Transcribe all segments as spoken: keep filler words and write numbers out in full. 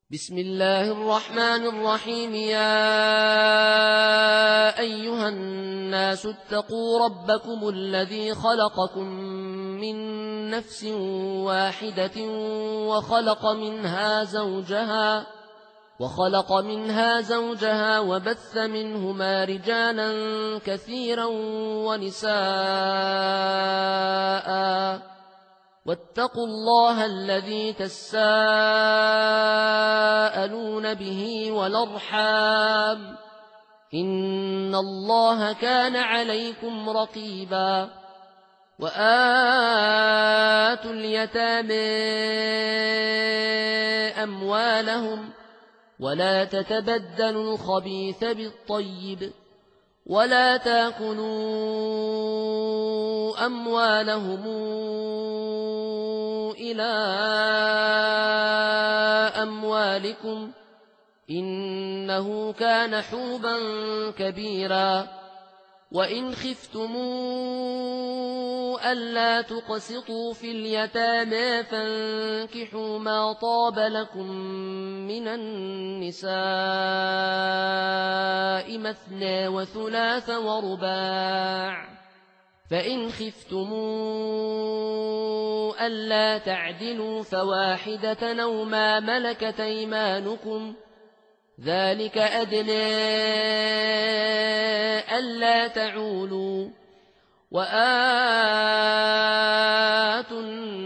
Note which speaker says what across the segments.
Speaker 1: بسم الله الرحمن الرحيم. يا أيها الناس اتقوا ربكم الذي خلقكم من نفس واحدة وخلق منها زوجها وخلق منها زوجها وبث منهما رجالا كثيرا ونساء واتقوا الله الذي تساءلون به والأرحام إن الله كان عليكم رقيبا. وآتوا اليتامى أموالهم ولا تتبدلوا الخبيث بالطيب ولا تأكلوا أموالهم إلى أموالكم إنه كان حوبا كبيرا. وإن خفتموا ألا تقسطوا في اليتامى فانكحوا ما طاب لكم من النساء مثنى وثلاث ورباع، فإن خفتموا ألا تعدلوا فواحدة أو ما ملكت أيمانكم ذلك أدنى ألا تعولوا. وآتوا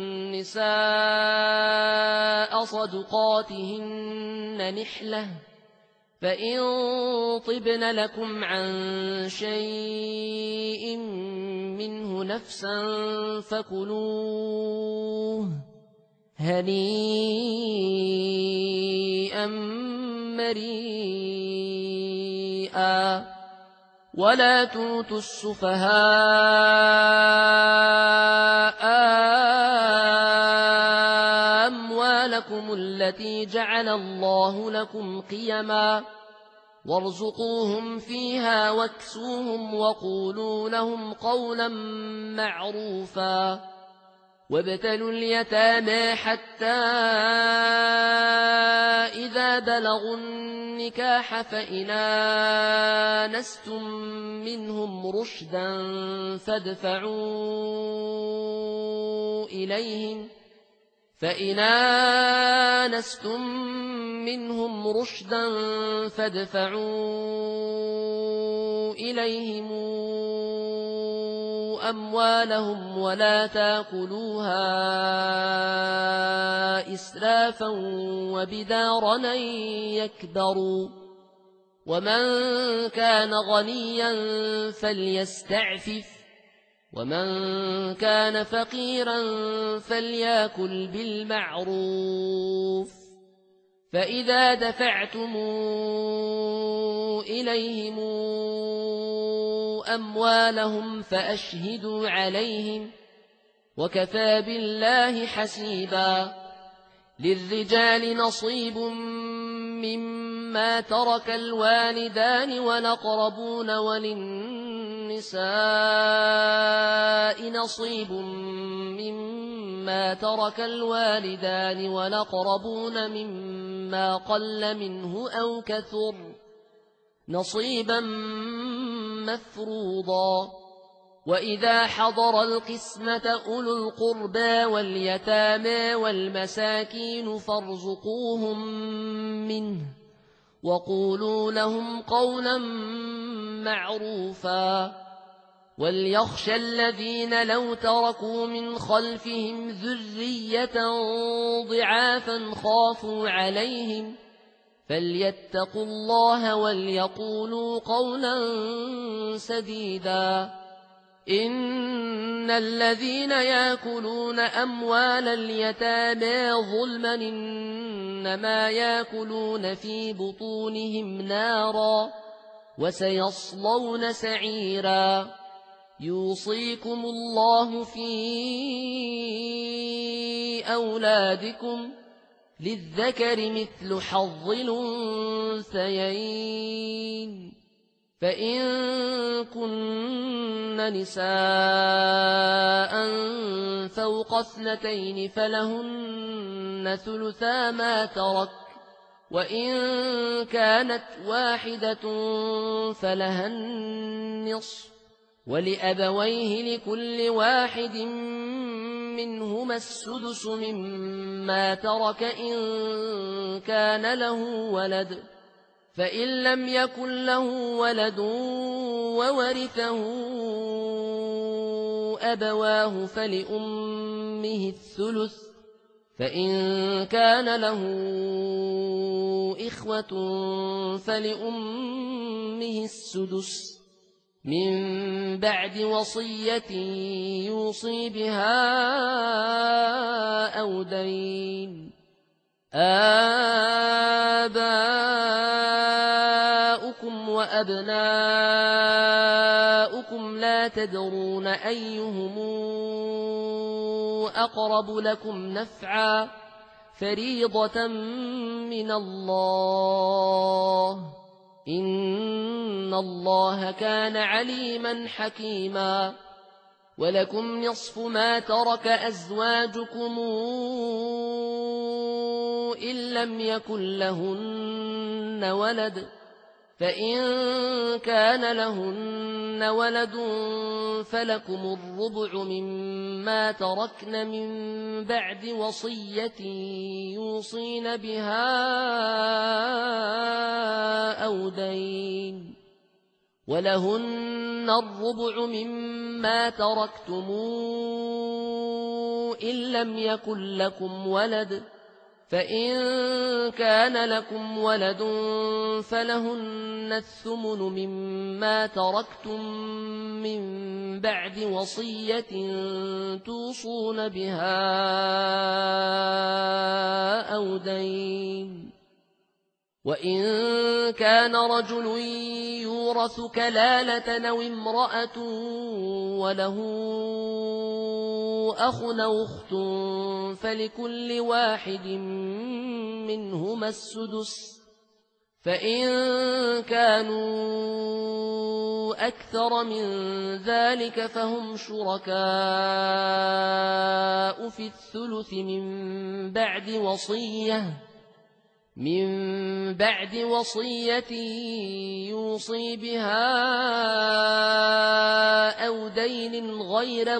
Speaker 1: النساء صدقاتهن نحلة فإن طبن لكم عن شيء منه نفسا فكلوه هنيئا مريئا. ولا تؤتوا السفهاء أموالكم التي جعل الله لكم قيما وارزقوهم فيها واكسوهم وقولوا لهم قولا معروفا. وابتلوا اليتامى حتى إذا بلغوا النكاح فإن آنستم منهم رشدا فادفعوا إليهم فإن آنستم منهم رشدا فادفعوا إليهم أموالهم ولا تأكلوها إسرافا وبدارا أن يكبروا. ومن كان غنيا فليستعفف ومن كان فقيرا فليأكل بالمعروف. فإذا دفعتم إليهم أموالهم فأشهدوا عليهم وكفى بالله حسيبا. للرجال نصيب مما ترك الوالدان والأقربون وللنساء نصيب مما ترك الوالدان والأقربون مما قل منه أو كثر نصيبا مفروضا. وإذا حضر القسمة أولو القربى واليتامى والمساكين فارزقوهم منه وقولوا لهم قولا معروفا. وليخشى الذين لو تركوا من خلفهم ذرية ضعافا خافوا عليهم فليتقوا الله وليقولوا قولا سديدا. إن الذين يأكلون أموال اليتامى ظلما إنما يأكلون في بطونهم نارا وسيصلون سعيرا. يوصيكم الله في أولادكم للذكر مثل حظ الأنثيين. فإن كن نساء فوق اثنتين فلهن ثلثا ما ترك وإن كانت واحدة فلها النصف ولأبويه لكل واحد منهما السدس مما ترك إن كان له ولد فإن لم يكن له ولد وورثه أبواه فلأمه الثلث فإن كان له إخوة فلأمه السدس من بعد وصية يوصي بها أو دين. آباؤكم وأبناؤكم لا تدرون أيهم أقرب لكم نفعا فريضة من الله إن الله كان عليما حكيما. ولكم نصف ما ترك أزواجكم إن لم يكن لهن ولد فإن كان لهن ولد فلكم الربع مما تركن من بعد وصية يوصين بها أو دين ولهن الربع مما تركتم إن لم يكن لكم ولد فإن كان لكم ولد فلهن الثمن مما تركتم من بعد وصية توصون بها أو دين. وإن كان رجل يورث كلالة أو امرأة وله أخ أو أخت فلكل واحد منهما السدس فإن كانوا أكثر من ذلك فهم شركاء في الثلث من بعد وصية من بعد وصية يوصي بها أو دين غير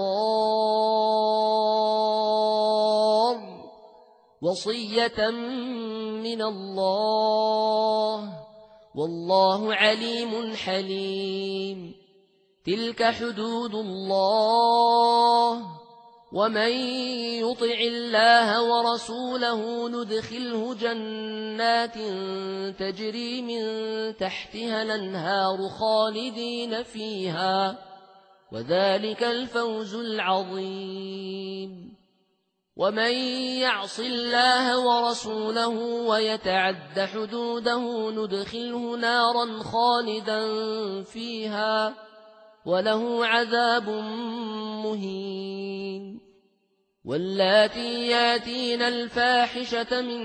Speaker 1: مضار وصية من الله والله عليم حليم. تلك حدود الله ومن يطع الله ورسوله ندخله جنات تجري من تحتها الأنهار خالدين فيها وذلك الفوز العظيم. ومن يعص الله ورسوله ويتعد حدوده ندخله نارا خالدا فيها وله عذاب مهين. واللاتي ياتين الفاحشة من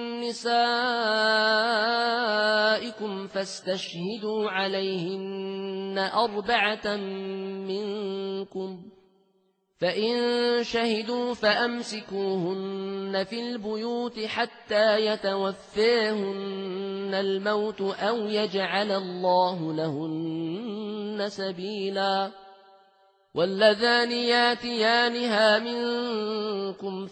Speaker 1: نسائكم فاستشهدوا عليهن أربعة منكم فإن شهدوا فأمسكوهن في البيوت حتى يتوفيهن الموت أو يجعل الله لهن سبيلا. واللذان ياتيانها منكم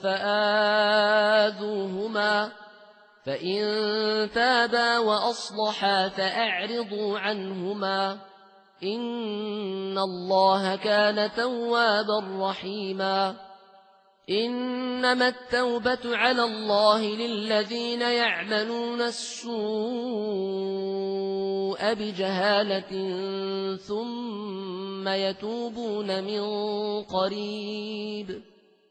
Speaker 1: فآذوهما فإن تابا وأصلحا فأعرضوا عنهما إن الله كان توابا رحيما. إنما التوبة على الله للذين يعملون السوء بجهالة ثم يتوبون من قريب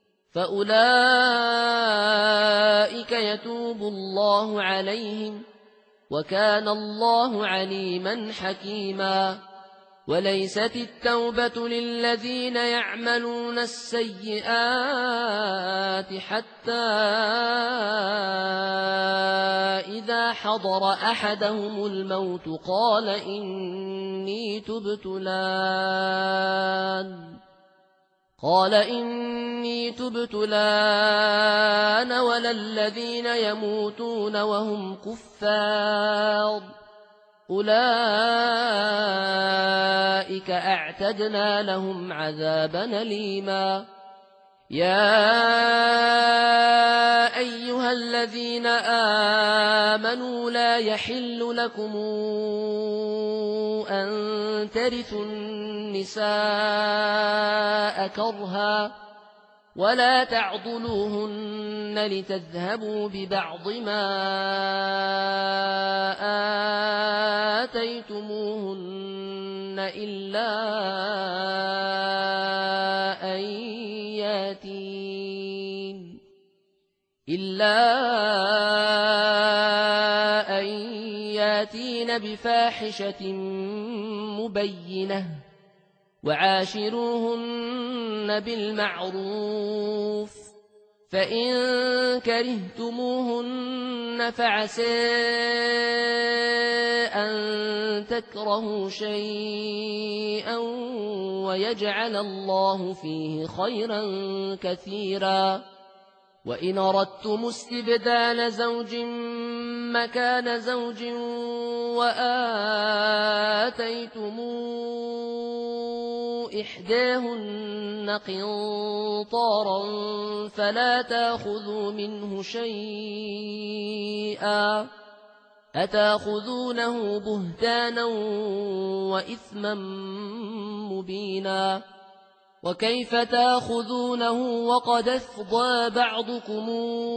Speaker 1: فأولئك يتوب الله عليهم وكان الله عليما حكيما. وليست التوبة للذين يعملون السيئات حتى إذا حضر أحدهم الموت قال إني تبت الآن قال إني تبت لا أنا ولا الذين يموتون وهم كفار أولئك أعتدنا لهم عذابا أليما يا أيها الذين آمنوا لا يحل لكم أن ترثوا النساء كرها ولا تعضلوهن لتذهبوا ببعض ما آتيتموهن إلا أن ياتين إلا أن ياتين بفاحشة مبينة وعاشروهن بالمعروف فإن كرهتموهن فعسى أن تكرهوا شيئا ويجعل الله فيه خيرا كثيرا وإن أردتم استبدال زوج مكان زوج وآتيتم إحداهن قنطارا فلا تأخذوا منه شيئا أتأخذونه بهتانا وإثما مبينا وكيف تأخذونه وقد أفضى بعضكم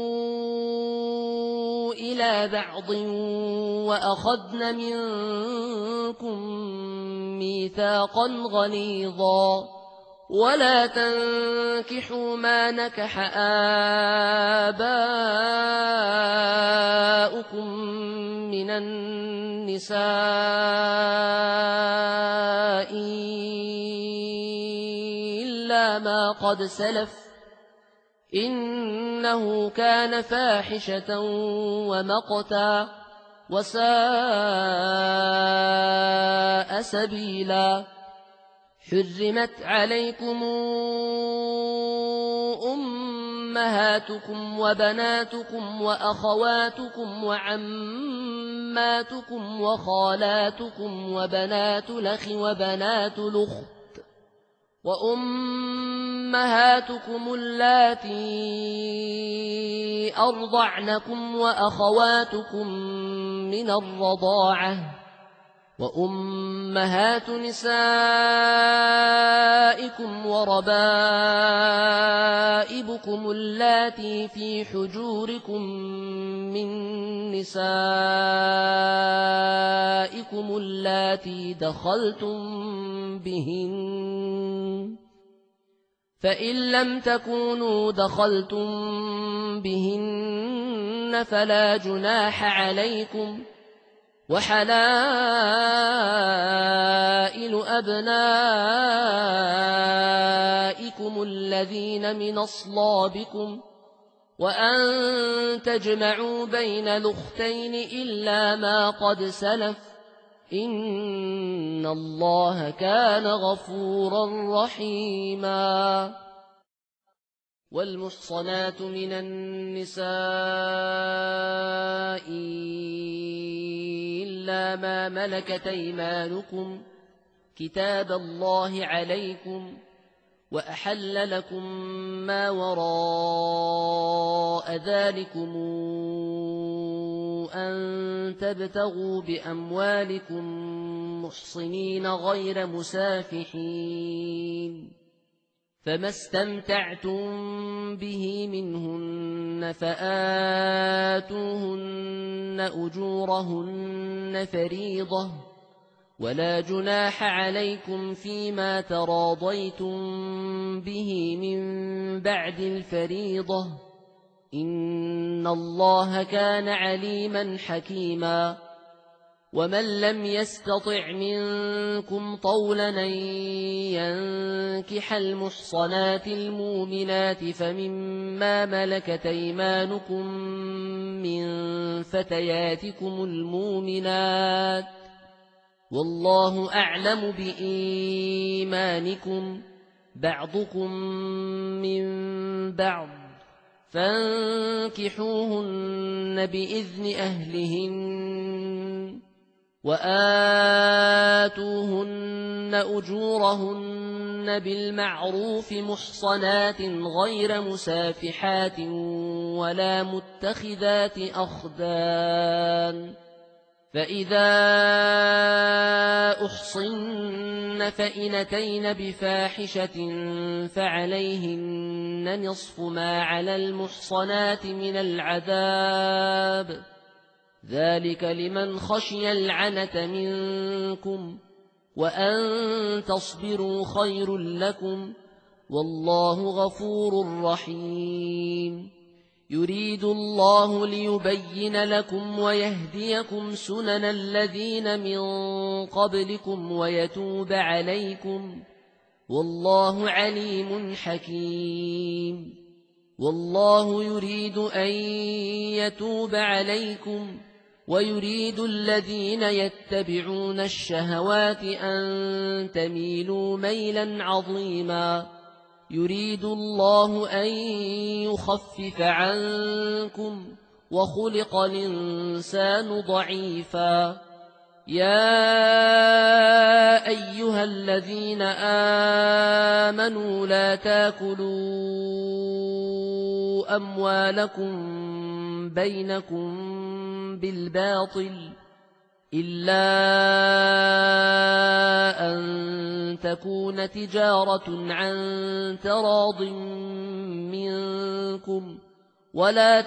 Speaker 1: إلى بعض وأخذن منكم ميثاقا غليظا ولا تنكحوا ما نكح آباؤكم من النساء إلا ما قد سلف إنه كان فاحشة ومقتا وساء سبيلا حرمت عليكم أمهاتكم وبناتكم وأخواتكم وعماتكم وخالاتكم وبنات الأخ وبنات الأخت وأمهاتكم اللاتي أرضعنكم وأخواتكم من الرضاعة وأمهات نسائكم وربائبكم اللاتي في حجوركم من نسائكم اللاتي دخلتم بهن فإن لم تكونوا دخلتم بهن فلا جناح عليكم وحلائل أبنائكم الذين من أصلابكم وأن تجمعوا بين الأختين إلا ما قد سلف إن الله كان غفورا رحيما والمحصنات من النساء إلا ما ملكت أيمانكم كتاب الله عليكم وأحل لكم ما وراء ذلكم أن تبتغوا بأموالكم محصنين غير مسافحين فما استمتعتم به منهن فآتوهن أجورهن فريضة ولا جناح عليكم فيما تراضيتم به من بعد الفريضة إن الله كان عليما حكيما ومن لم يستطع منكم طولا أن ينكح المحصنات المؤمنات فمما ملكت أيمانكم من فتياتكم المؤمنات والله أعلم بإيمانكم بعضكم من بعض فانكحوهن بإذن أهلهن وآتوهن أجورهن بالمعروف محصنات غير مسافحات ولا متخذات أخدان فإذا أحصن فإن أتين بفاحشة فعليهن نصف ما على المحصنات من العذاب ذلك لمن خشي العنة منكم وأن تصبروا خير لكم والله غفور رحيم يريد الله ليبين لكم ويهديكم سنن الذين من قبلكم ويتوب عليكم والله عليم حكيم والله يريد أن يتوب عليكم ويريد الذين يتبعون الشهوات أن تميلوا ميلا عظيما يريد الله أن يخفف عنكم وخلق الإنسان ضعيفا يا أيها الذين آمنوا لا تاكلوا أموالكم بينكم بالباطل إلا أن تكون تجارة عن تراض منكم ولا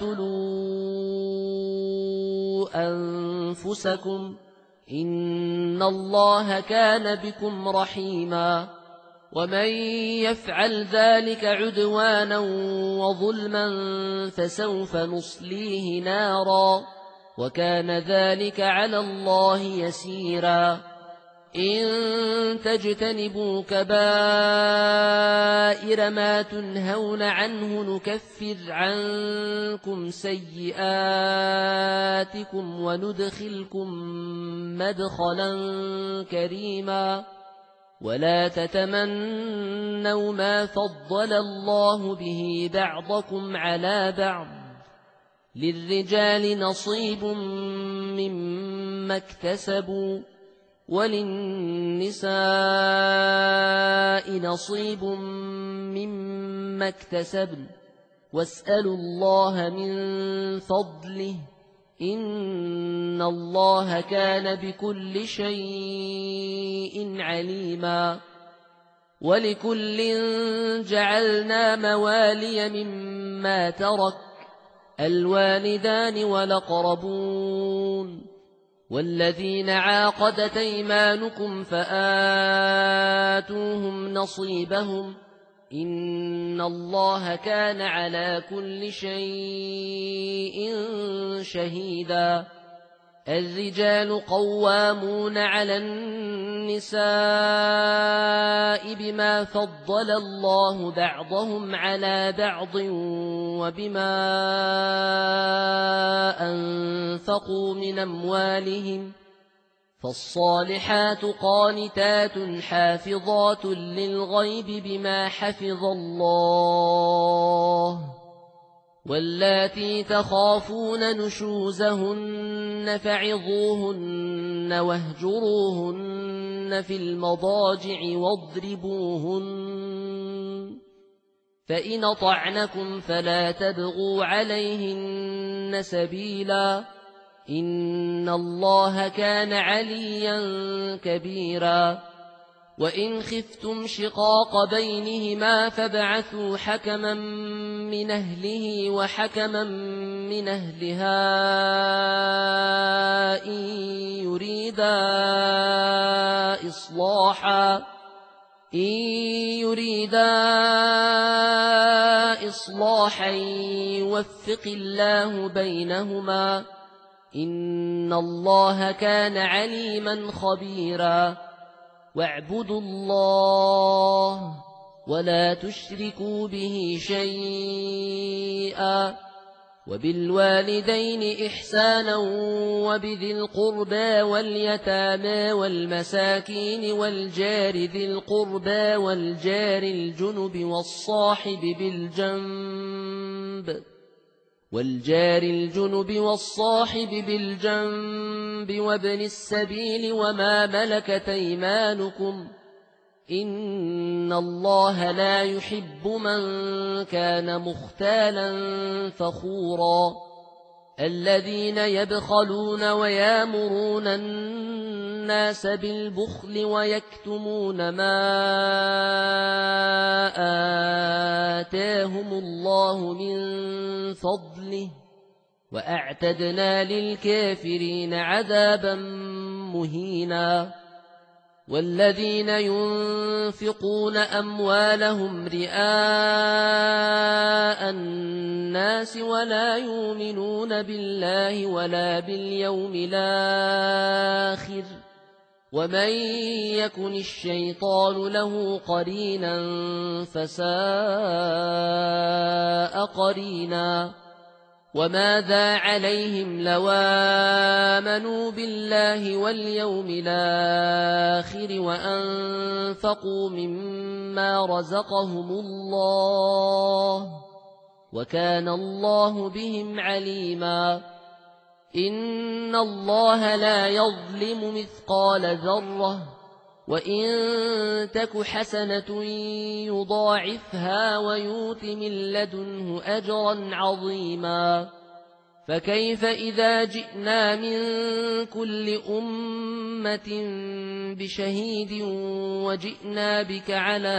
Speaker 1: تقتلوا أنفسكم إن الله كان بكم رحيما ومن يفعل ذلك عدوانا وظلما فسوف نصليه نارا وكان ذلك على الله يسيرا إن تجتنبوا كبائر ما تنهون عنه نكفر عنكم سيئاتكم وندخلكم مدخلا كريما ولا تتمنوا ما فضل الله به بعضكم على بعض للرجال نصيب مما اكتسبوا وللنساء نصيب مما اكتسبن واسألوا الله من فضله إن الله كان بكل شيء عليما ولكل جعلنا موالي مما ترك الوالدان والأقربون والذين عاقدت أيمانكم فآتوهم نصيبهم إن الله كان على كل شيء شهيدا الرجال قوامون على النساء بما فضل الله بعضهم على بعض وبما أنفقوا من أموالهم فالصالحات قانتات حافظات للغيب بما حفظ الله واللاتي تخافون نشوزهن فعظوهن واهجروهن في المضاجع واضربوهن فإن أطعنكم فلا تبغوا عليهن سبيلا إن الله كان عليا كبيرا وإن خفتم شقاق بينهما فابعثوا حكما من أهله وحكما من أهلها إن يريدا إصلاحا إن يريدا إصلاحا يوفق الله بينهما إن الله كان عليما خبيرا واعبدوا الله ولا تشركوا به شيئا وبالوالدين إحسانا وبذي القربى واليتامى والمساكين والجار ذي القربى والجار الجنب والصاحب بالجنب والجار الجنب والصاحب بالجنب وابن السبيل وما ملكت أيمانكم إن الله لا يحب من كان مختالا فخورا الذين يبخلون ويامرون الناس بالبخل ويكتمون ما آتاهم الله من فضله وأعتدنا للكافرين عذابا مهينا والذين ينفقون أموالهم رئاء الناس ولا يؤمنون بالله ولا باليوم الآخر ومن يكن الشيطان له قرينا فساء قرينا وماذا عليهم لو آمنوا بالله واليوم الآخر وأنفقوا مما رزقهم الله وكان الله بهم عليما إن الله لا يظلم مثقال ذرة وإن تك حسنة يضاعفها ويؤت من لدنه أجرا عظيما فكيف إذا جئنا من كل أمة بشهيد وجئنا بك على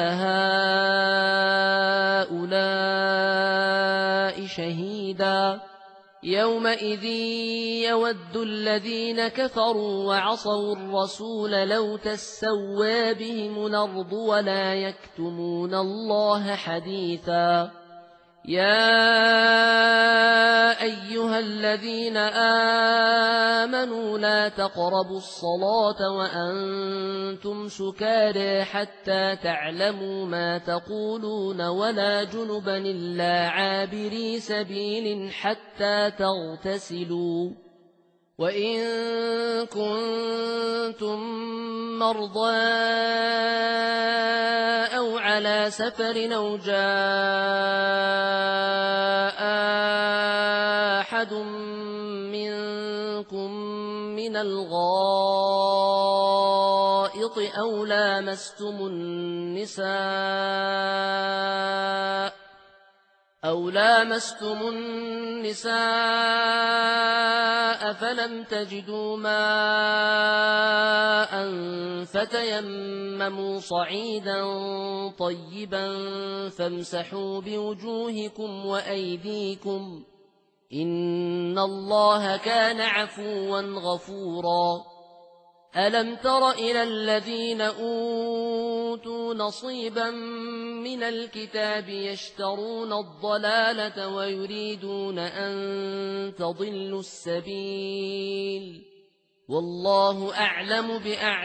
Speaker 1: هؤلاء شهيدا يومئذ يود الذين كفروا وعصوا الرسول لو تسوى بهم الأرض ولا يكتمون الله حديثا يا أيها الذين آمنوا لا تقربوا الصلاة وأنتم سكارى حتى تعلموا ما تقولون ولا جنبا إلا عابري سبيل حتى تغتسلوا وإن كنتم مرضى أو على سفر أو جاء أحد منكم من الغائط أو لامستم النساء أو لامستم النساء فلم تجدوا ماء فتيمموا صعيدا طيبا فامسحوا بوجوهكم وأيديكم إن الله كان عفوا غفورا ألم تر إلى الذين أوتوا نصيبا من الكتاب يشترون الضلالة ويريدون أن تضلوا السبيل والله أعلم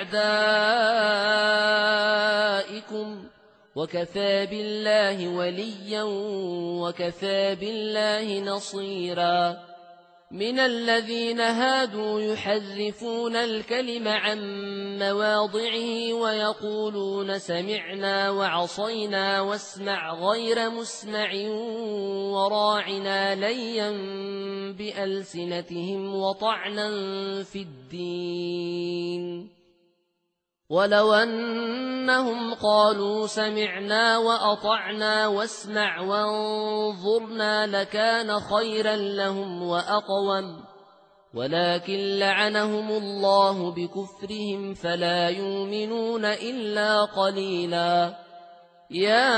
Speaker 1: بأعدائكم وكفى بالله وليا وكفى بالله نصيرا من الذين هادوا يحرفون الكلم عن مواضعه ويقولون سمعنا وعصينا واسمع غير مسمع وراعنا ليا بألسنتهم وطعنا في الدين ولو أنهم قالوا سمعنا وأطعنا واسمع وانظرنا لكان خيرا لهم وأقوم ولكن لعنهم الله بكفرهم فلا يؤمنون إلا قليلا يا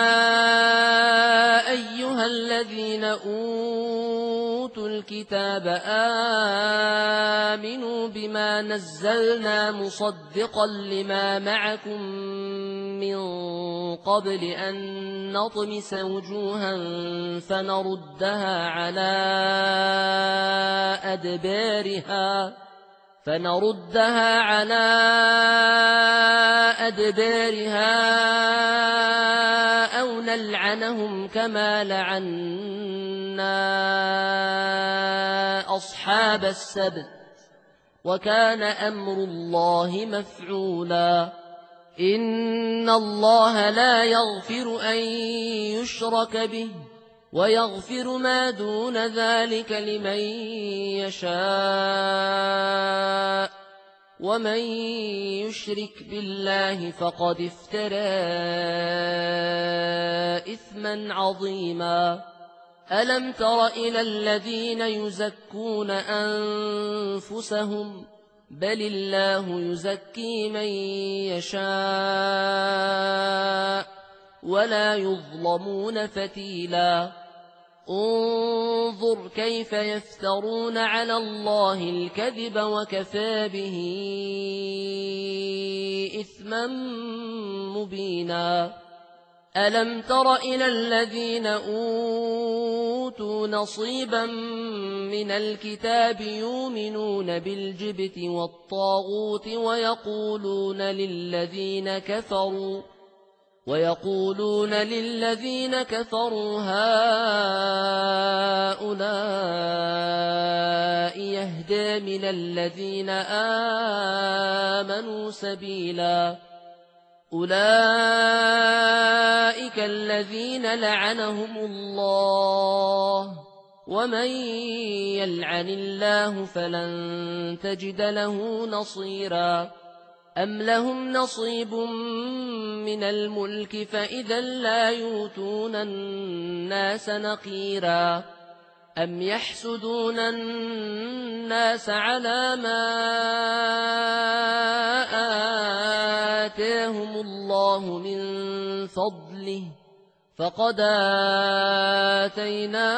Speaker 1: أيها الذين أوتوا الكتاب آمنوا بما نزلنا مصدقا لما معكم من قبل أن نطمس وجوها فنردها على أدبارها فنردها على أدبارها أو نلعنهم كما لعنا أصحاب السبت وكان أمر الله مفعولا إن الله لا يغفر أن يشرك به ويغفر ما دون ذلك لمن يشاء ومن يشرك بالله فقد افترى إثما عظيما ألم تر إلى الذين يزكون أنفسهم بل الله يزكي من يشاء ولا يظلمون فتيلا انظر كيف يفترون على الله الكذب وكفى به إثما مبينا ألم تر إلى الذين أوتوا نصيبا من الكتاب يؤمنون بالجبت والطاغوت ويقولون للذين كفروا ويقولون للذين كفروا هؤلاء يهدى من الذين آمنوا سبيلا أولئك الذين لعنهم الله ومن يلعن الله فلن تجد له نصيرا أم لهم نصيب من الملك فإذا لا يؤتون الناس نقيرا أم يحسدون الناس على ما آتاهم الله من فضله فقد آتينا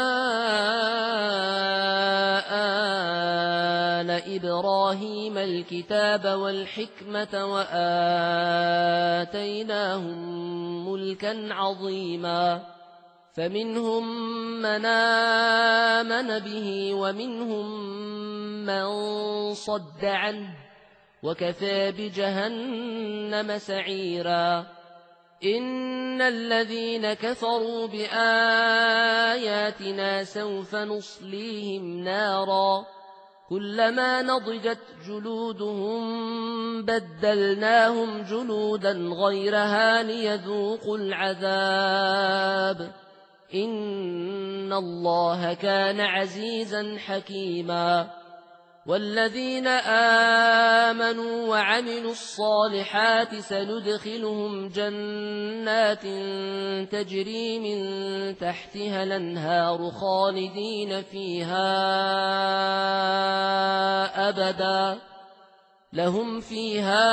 Speaker 1: آل إبراهيم الكتاب والحكمة وآتيناهم ملكا عظيما فمنهم من آمن به ومنهم من صد عنه وكفى بجهنم سعيرا إن الذين كفروا بآياتنا سوف نصليهم نارا كلما نضجت جلودهم بدلناهم جلودا غيرها ليذوقوا العذاب إن الله كان عزيزا حكيما والذين آمنوا وعملوا الصالحات سندخلهم جنات تجري من تحتها الأنهار خالدين فيها أبدا لهم فيها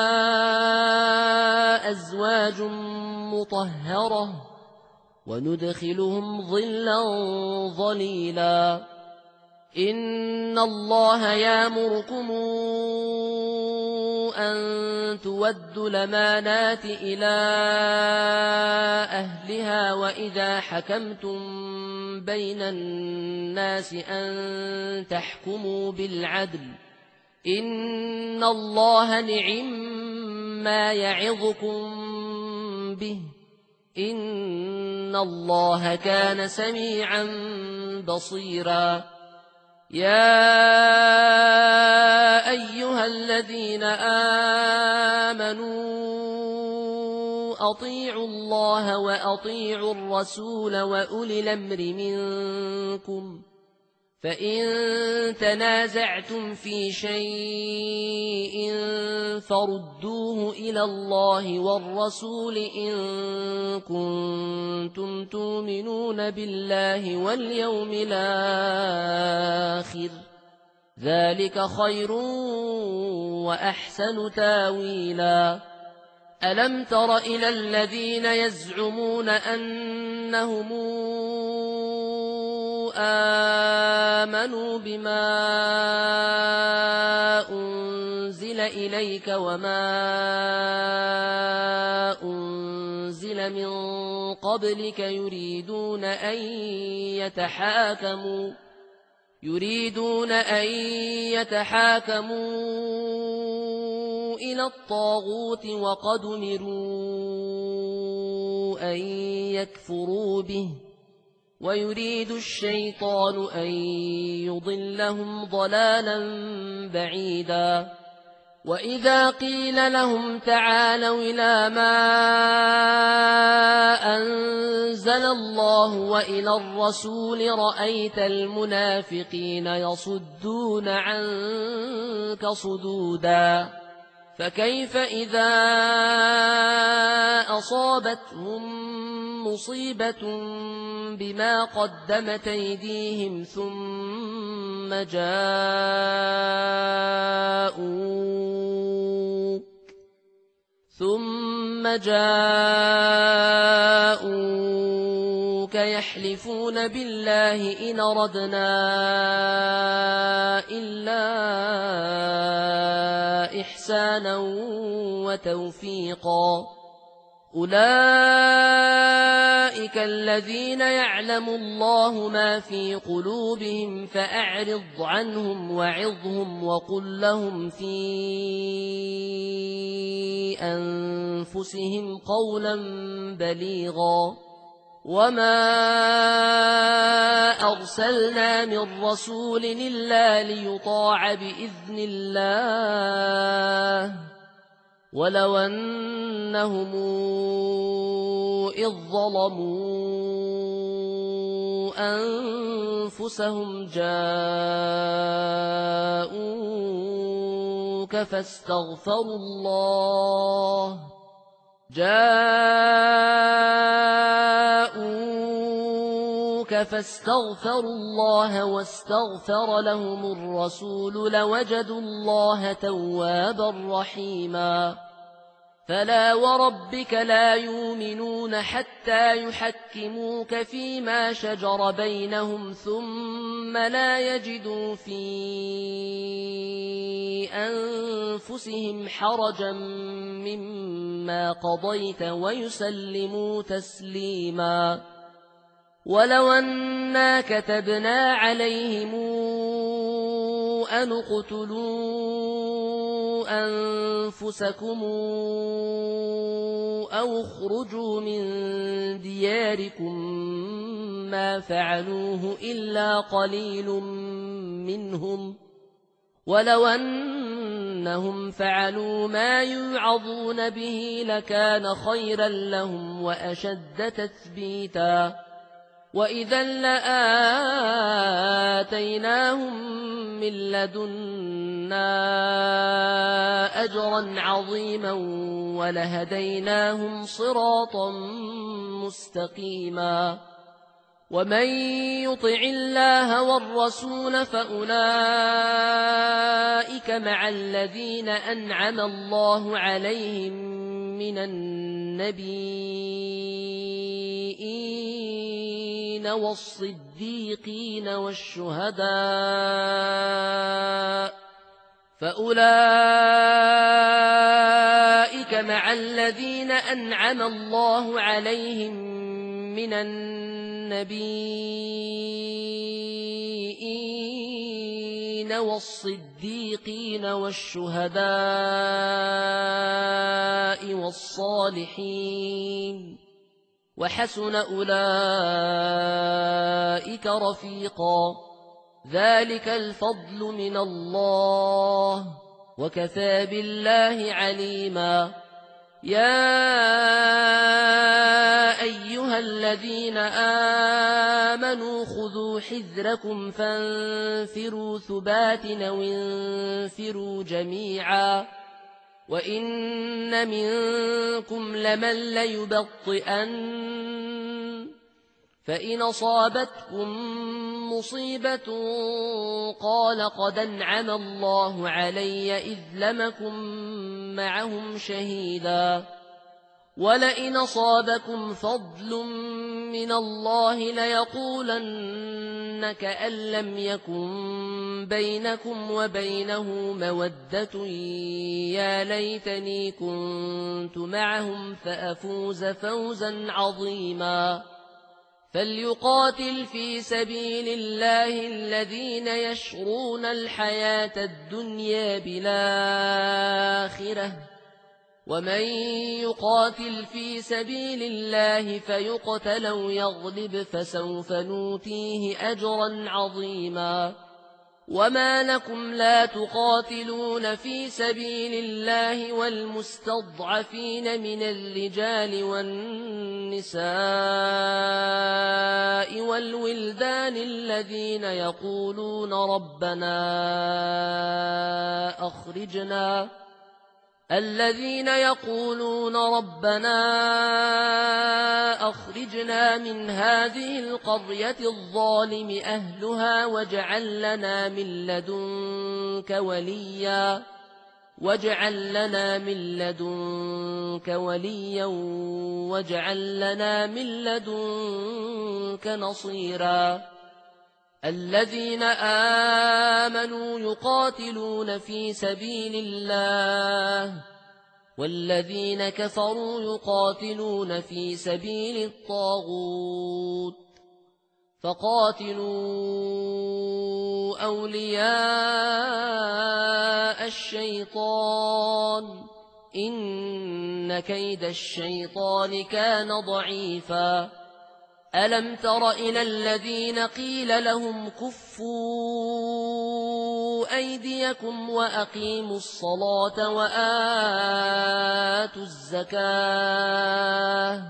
Speaker 1: أزواج مطهرة وندخلهم ظلا ظليلا إن الله يأمركم أن تودوا الأمانات إلى أهلها وإذا حكمتم بين الناس أن تحكموا بالعدل إن الله نعم ما يعظكم به إن الله كان سميعا بصيرا يا أيها الذين آمنوا أطيعوا الله وأطيعوا الرسول وأولي الأمر منكم فإن تنازعتم في شيء فردوه إلى الله والرسول إن كنتم تؤمنون بالله واليوم الآخر ذلك خير وأحسن تاويلا ألم تر إلى الذين يزعمون أنهم آمنوا بما أنزل إليك وما أنزل من قبلك يريدون أن يتحاكموا يريدون أن يتحاكموا إلى الطاغوت وقد أمروا أن يكفروا به ويريد الشيطان أن يضلهم ضلالا بعيدا وإذا قيل لهم تعالوا إلى ما أنزل الله وإلى الرسول رأيت المنافقين يصدون عنك صدودا فكيف إذا أصابتهم مصيبة بما قدمت أيديهم ثم جاءوك ثم جاءوك يحلفون بالله إن أردنا إلا إحسانا وتوفيقا أولئك الذين يعلم الله ما في قلوبهم فأعرض عنهم وعظهم وقل لهم في أنفسهم قولا بليغا وما أرسلنا من رسول إلا ليطاع بإذن الله ولو أنهم إذ ظلموا أنفسهم جاءوك فاستغفروا الله جاءوك فاستغفروا الله واستغفر لهم الرسول لوجدوا الله توابا رحيما فلا وربك لا يؤمنون حتى يحكموك فيما شجر بينهم ثم لا يجدوا في أنفسهم حرجا مما قضيت ويسلموا تسليما ولو أنا كتبنا عليهم أن اقتلوا أنفسكم أو اخرجوا من دياركم ما فعلوه إلا قليل منهم ولو أنهم فعلوا ما يوعظون به لكان خيرا لهم وأشد تثبيتا وإذا لآتيناهم من لدنا أجرا عظيما ولهديناهم صراطا مستقيما ومن يطع الله والرسول فأولئك مع الذين أنعم الله عليهم من النبيين والصديقين والشهداء فأولئك مع الذين أنعم الله عليهم من النبيين والصديقين والشهداء والصالحين وحسن أولئك رفيقا ذلك الفضل من الله وكفى بالله عليما يا أيها الذين آمنوا خذوا حذركم فانفروا ثبات أو انفروا جميعا وإن منكم لمن ليبطئن فإن أصابتكم مصيبة قال قد أنعم الله علي إذ لم أكن معهم شهيدا ولئن أصابكم فضل من الله ليقولن كأن لم يكن بينكم وبينه مودة يا ليتني كنت معهم فأفوز فوزا عظيما فليقاتل في سبيل الله الذين يشرون الحياة الدنيا بالآخرة ومن يقاتل في سبيل الله فيقتل أو يغلب فسوف نؤتيه أجرا عظيما وما لكم لا تقاتلون في سبيل الله والمستضعفين من الرجال والنساء والولدان الذين يقولون ربنا أخرجنا الذين يقولون ربنا أخرجنا من هذه القرية الظالم أهلها واجعل لنا من لدنك وليا واجعل لنا من لدنك وليا واجعل لنا من لدنك نصيرا الذين آمنوا يقاتلون في سبيل الله والذين كفروا يقاتلون في سبيل الطاغوت فقاتلوا أولياء الشيطان إن كيد الشيطان كان ضعيفا ألم تر إلى الذين قيل لهم كفوا أيديكم وأقيموا الصلاة وآتوا الزكاة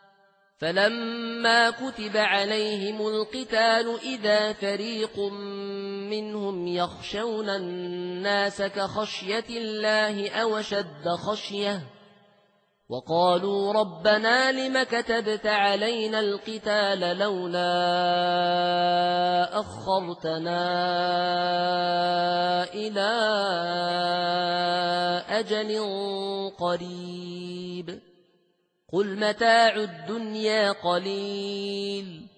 Speaker 1: فلما كتب عليهم القتال إذا فريق منهم يخشون الناس كخشية الله أو شد خشية وقالوا ربنا لم كتبت علينا القتال لولا أخرتنا إلى أجل قريب قل متاع الدنيا قليل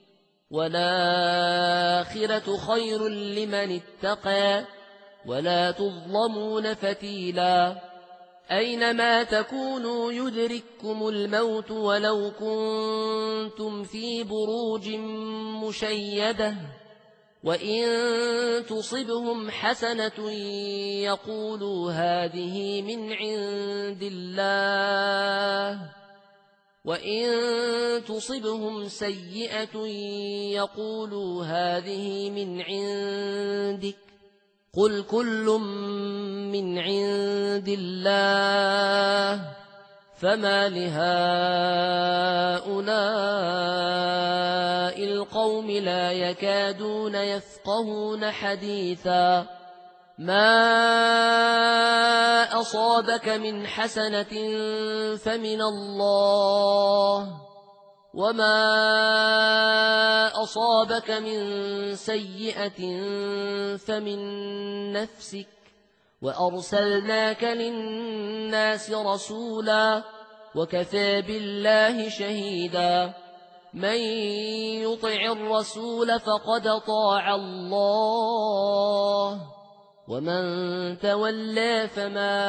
Speaker 1: والآخرة خير لمن اتقى ولا تظلمون فتيلا أينما تكونوا يدرككم الموت ولو كنتم في بروج مشيدة وإن تصبهم حسنة يقولوا هذه من عند الله وإن تصبهم سيئة يقولوا هذه من عندك قل كل من عند الله فما لهؤلاء القوم لا يكادون يفقهون حديثا ما أصابك من حسنة فمن الله وما أصابك من سيئة فمن نفسك وأرسلناك للناس رسولا وكفى بالله شهيدا من يطع الرسول فقد طاع الله ومن تولى فما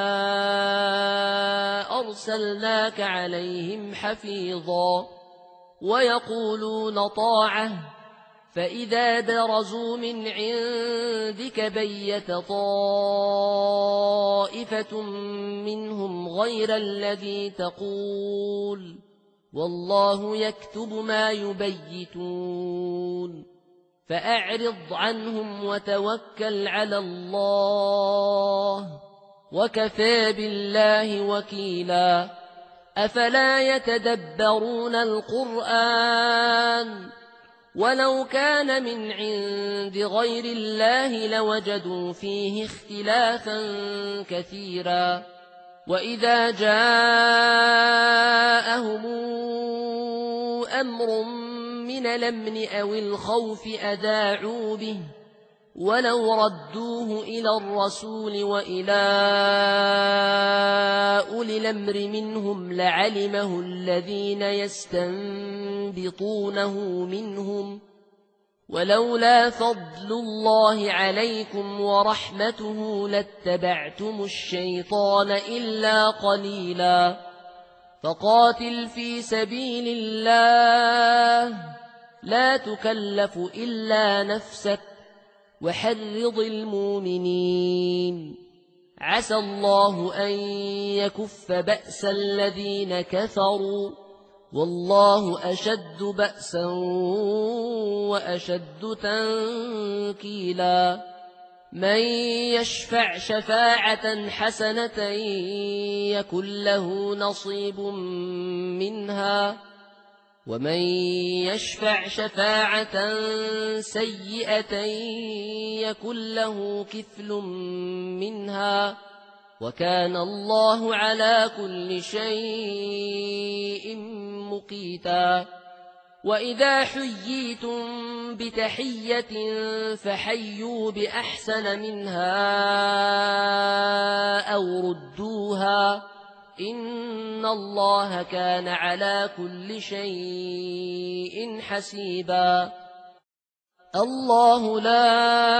Speaker 1: أرسلناك عليهم حفيظا ويقولون طاعة فإذا برزوا من عندك بيت طائفة منهم غير الذي تقول والله يكتب ما يبيتون فأعرض عنهم وتوكل على الله وكفى بالله وكيلا أفلا يتدبرون القرآن ولو كان من عند غير الله لوجدوا فيه اختلافا كثيرا وإذا جاءهم أمر من الأمن أو الخوف أذاعوا به ولو ردوه إلى الرسول وإلى أولي الأمر منهم لعلمه الذين يستنبطونه منهم ولولا فضل الله عليكم ورحمته لاتبعتم الشيطان إلا قليلا فقاتل في سبيل الله لا تكلف إلا نفسك وحرض المؤمنين عسى الله أن يكف بأس الذين كفروا والله أشد بأسا وأشد تنكيلا من يشفع شفاعة حسنة يكن له نصيب منها ومن يشفع شفاعة سيئة يكن له كفل منها وكان الله على كل شيء مقيتا وإذا حييتم بتحية فحيوا بأحسن منها أو ردوها إن الله كان على كل شيء حسيبا الله لا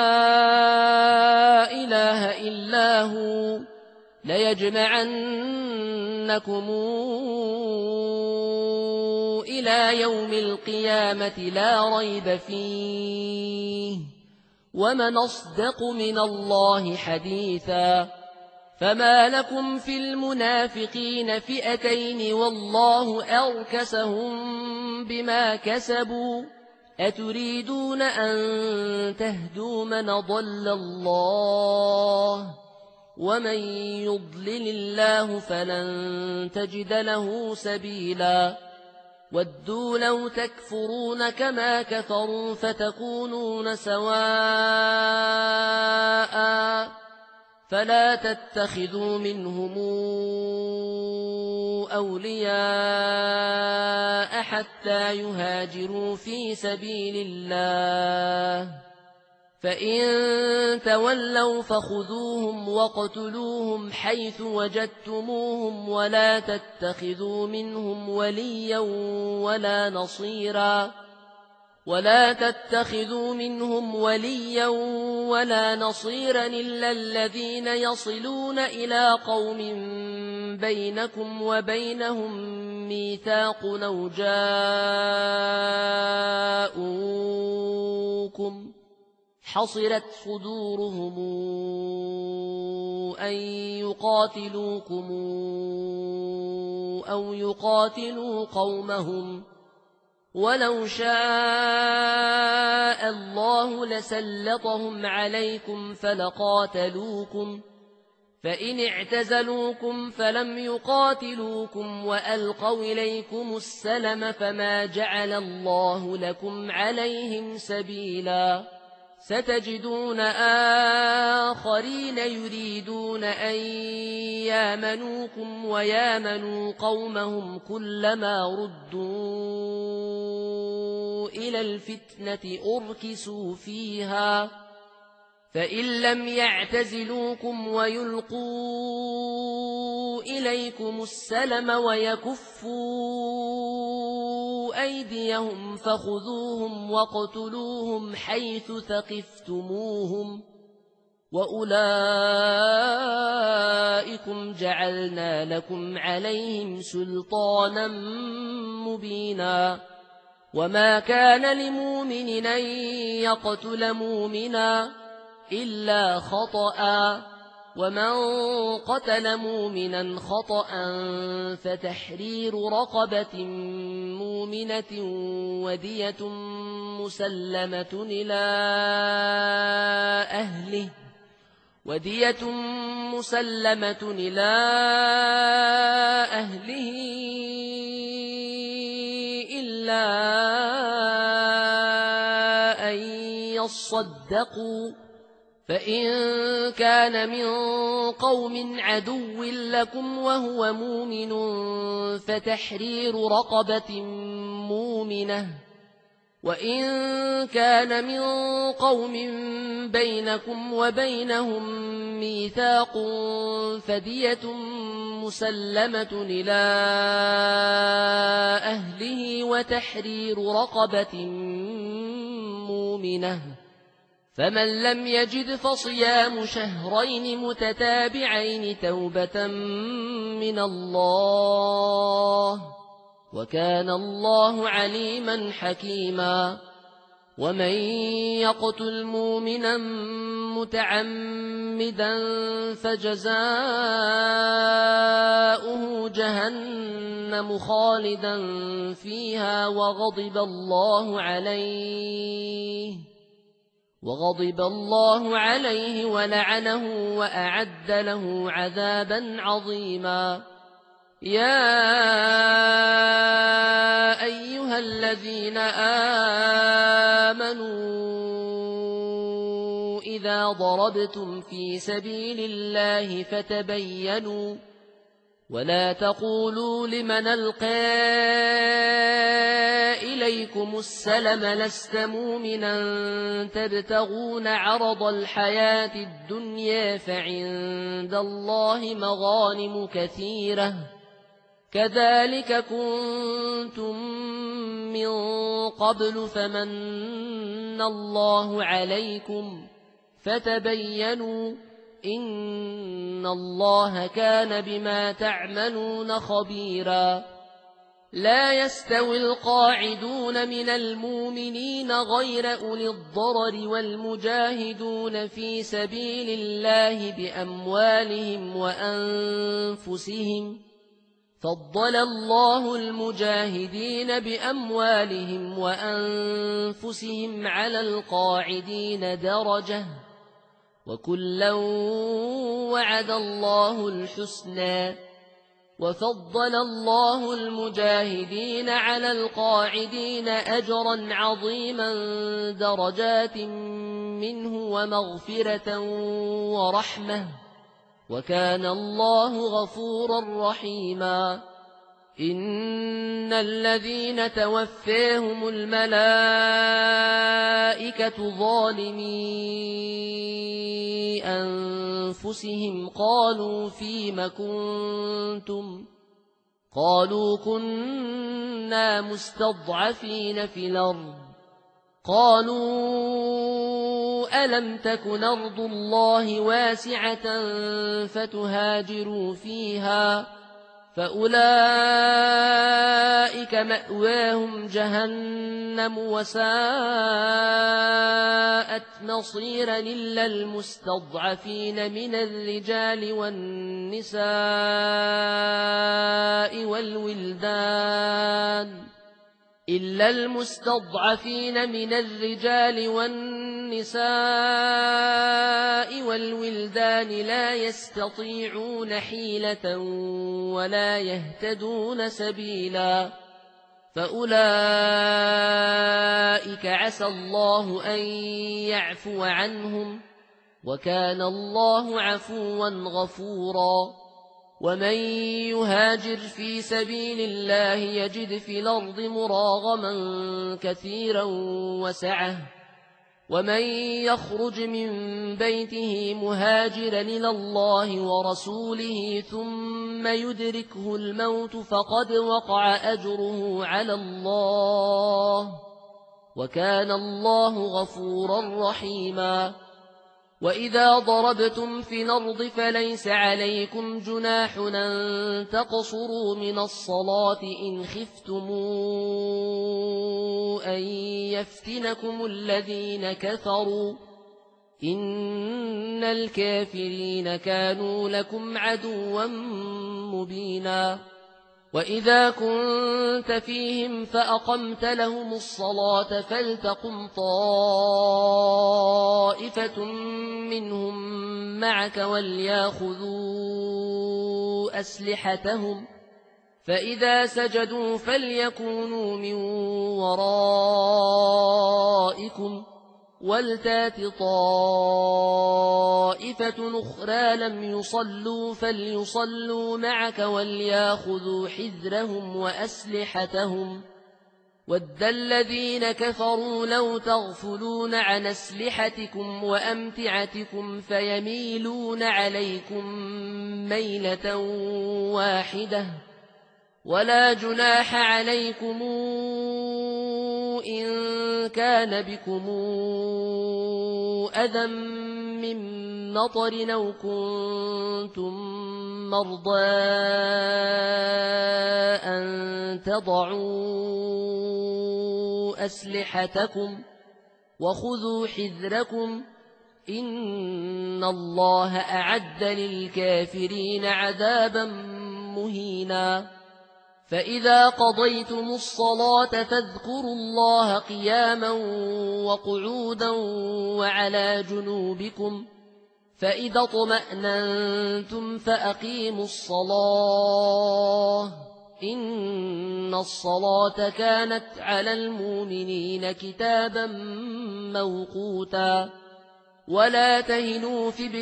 Speaker 1: إله إلا هو ليجمعنكم إلى يوم القيامة لا ريب فيه ومن أصدق من الله حديثا فما لكم في المنافقين فئتين والله أركسهم بما كسبوا أتريدون أن تهدوا من ضل الله ومن يضلل الله فلن تجد له سبيلا ودوا لو تكفرون كما كفروا فتكونون سواء فلا تتخذوا منهم أولياء حتى يهاجروا في سبيل الله فإن تولوا فخذوهم واقتلوهم حيث وجدتموهم ولا تتخذوا منهم وليا ولا نصيرا ولا تتخذوا منهم وليا ولا نصيرا إلا الذين يصلون إلى قوم بينكم وبينهم ميثاق أو جاءوكم حصرت صدورهم أن يقاتلوكم أو يقاتلوا قومهم ولو شاء الله لسلطهم عليكم فلقاتلوكم فإن اعتزلوكم فلم يقاتلوكم وألقوا إليكم السلم فما جعل الله لكم عليهم سبيلا ستجدون آخرين يريدون أن يامنوكم ويامنوا قومهم كلما ردوا إلى الفتنة أركسوا فيها فإن لم يعتزلوكم ويلقوا إليكم السلم ويكفوا أيديهم فخذوهم واقتلوهم حيث ثقفتموهم وأولئكم جعلنا لكم عليهم سلطانا مبينا وما كان لمؤمن أن يقتل مؤمنا إلا خطأ ومن قتل مؤمنا خطأ فتحرير رقبة مؤمنة ودية مسلمة إلى أهله ودية مسلمة إلى أهله إلا أن يصدقوا فإن كان من قوم عدو لكم وهو مؤمن فتحرير رقبة مؤمنة وإن كان من قوم بينكم وبينهم ميثاق فدية مسلمة إلى أهله وتحرير رقبة مؤمنة فمن لم يجد فصيام شهرين متتابعين توبة من الله وكان الله عليما حكيما ومن يقتل مؤمنا متعمدا فجزاؤه جهنم خالدا فيها وغضب الله عليه وغضب الله عليه ولعنه وأعد له عذابا عظيما. يا أيها الذين آمنوا إذا ضربتم في سبيل الله فتبينوا ولا تقولوا لمن ألقى إليكم السلم لست مؤمنا تبتغون عرض الحياة الدنيا فعند الله مغانم كثيرة كذلك كنتم من قبل فمن الله عليكم فتبينوا إن الله كان بما تعملون خبيرا. لا يستوي القاعدون من المؤمنين غير أولي الضرر والمجاهدون في سبيل الله بأموالهم وأنفسهم فضل الله المجاهدين بأموالهم وأنفسهم على القاعدين درجة وكلا وعد الله الحسنى وفضل الله المجاهدين على القاعدين أجرا عظيما درجات منه ومغفرة ورحمة وكان الله غفورا رحيما. إن الذين توفاهم الملائكة ظالمي أنفسهم قالوا فيم كنتم قالوا كنا مستضعفين في الأرض قالوا ألم تكن أرض الله واسعة فتهاجروا فيها فأولئك مأواهم جهنم وساءت مصيرا إلا المستضعفين من الرجال والنساء والولدان إلا المستضعفين من الرجال والنساء والولدان لا يستطيعون حيلة ولا يهتدون سبيلا فأولئك عسى الله أن يعفو عنهم وكان الله عفوا غفورا. ومن يهاجر في سبيل الله يجد في الأرض مراغما كثيرا وسعة ومن يخرج من بيته مهاجرا إلى الله ورسوله ثم يدركه الموت فقد وقع أجره على الله وكان الله غفورا رحيما. وإذا ضربتم في الأرض فليس عليكم جناح أن تقصروا من الصلاة إن خفتم أن يفتنكم الذين كفروا إن الكافرين كانوا لكم عدوا مبينا. وإذا كنت فيهم فأقمت لهم الصلاة فلتقم طائفة منهم معك وليأخذوا أسلحتهم فإذا سجدوا فليكونوا من ورائكم ولتات طائفة أخرى لم يصلوا فليصلوا معك وليأخذوا حذرهم وأسلحتهم ود الذين كفروا لو تغفلون عن أسلحتكم وأمتعتكم فيميلون عليكم ميلة واحدة ولا جناح عليكم إن كان بكم أذى من مطر أو كنتم مرضى أن تضعوا أسلحتكم وخذوا حذركم إن الله أعد للكافرين عذابا مهينا فإذا قضيتم الصلاة فاذكروا الله قياما وقعودا وعلى جنوبكم فإذا اطمأننتم فأقيموا الصلاة إن الصلاة كانت على المؤمنين كتابا موقوتا ولا تهنوا في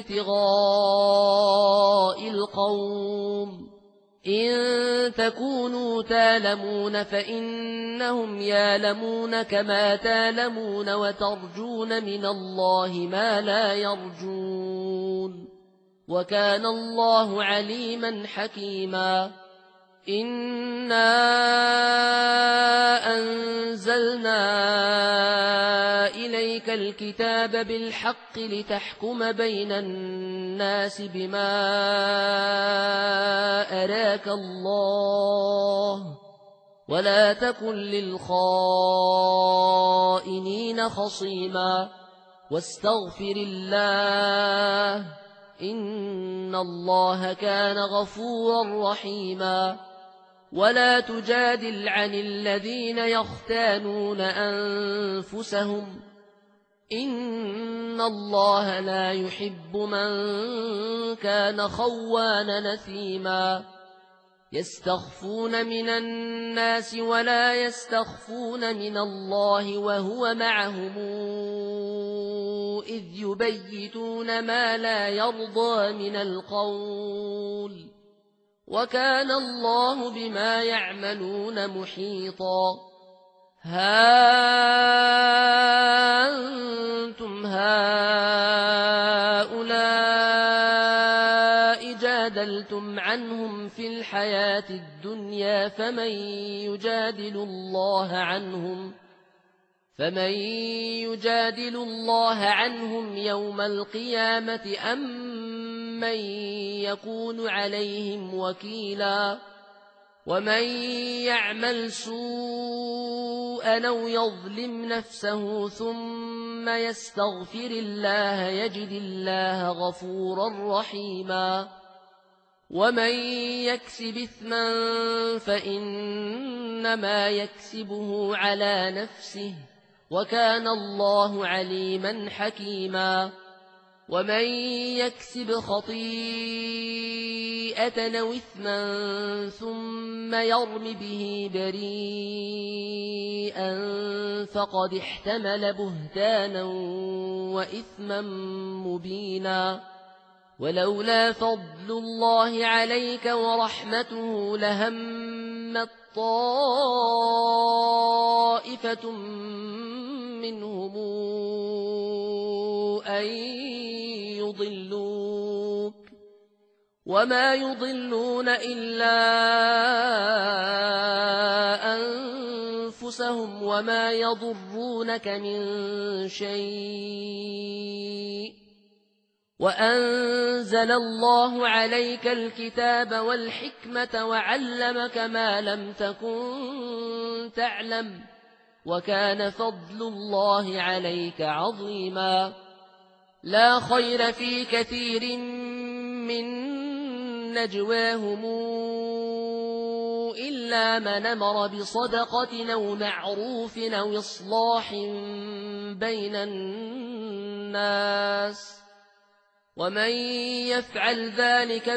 Speaker 1: ابتغاء القوم إن تكونوا تالمون فإنهم يالمون كما تالمون وترجون من الله ما لا يرجون وكان الله عليما حكيما إنا أنزلنا إليك الكتاب بالحق لتحكم بين الناس بما أراك الله ولا تكن للخائنين خصيما واستغفر الله إن الله كان غفورا رحيما ولا تجادل عن الذين يختانون أنفسهم إن الله لا يحب من كان خوانا نثيما يستخفون من الناس ولا يستخفون من الله وهو معهم إذ يبيتون ما لا يرضى من القول وكان الله بما يعملون محيطا ها أنتم هؤلاء جادلتم عنهم في الحياة الدنيا فمن يجادل الله عنهم فمن يجادل الله عنهم يوم القيامة أم من يكون عليهم وكيلا ومن يعمل سوءا أو يظلم نفسه ثم يستغفر الله يجد الله غفورا رحيما ومن يكسب إثما فإنما يكسبه على نفسه وكان الله عليما حكيما ومن يكسب خطيئة أو إثما ثم يرم به بريئا فقد احتمل بهتانا وإثما مبينا ولولا فضل الله عليك ورحمته لهمت طائفة منهم أن يضلوك وما يضلون إلا أنفسهم وما يضرونك من شيء وأنزل الله عليك الكتاب والحكمة وعلمك ما لم تكن تعلم وكان فضل الله عليك عظيما لا خير في كثير من نجواهم إلا من أمر بصدقة أو معروف أو إصلاح بين الناس ومن يفعل ذلك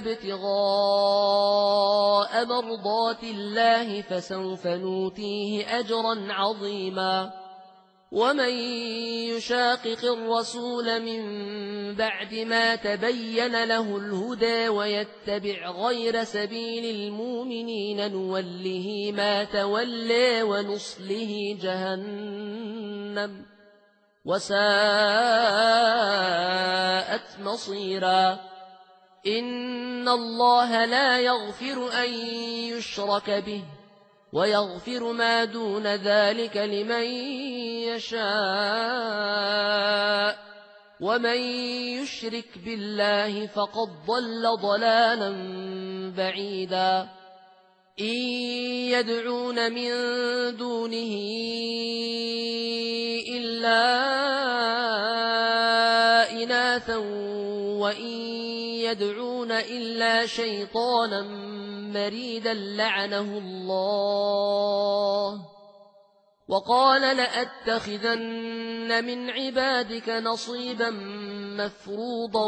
Speaker 1: ابتغاء مرضات الله فسوف نوتيه أجرا عظيما ومن يشاقق الرسول من بعد ما تبين له الهدى ويتبع غير سبيل المؤمنين نوله ما تولى ونصله جهنم وساءت مصيرا إن الله لا يغفر أن يشرك به ويغفر ما دون ذلك لمن يشاء ومن يشرك بالله فقد ضل ضلالا بعيدا إن يدعون من دونه إلا إناثا وإن يدعون إلا شيطانا مريدا لعنه الله وقال لأتخذن من عبادك نصيبا مفروضا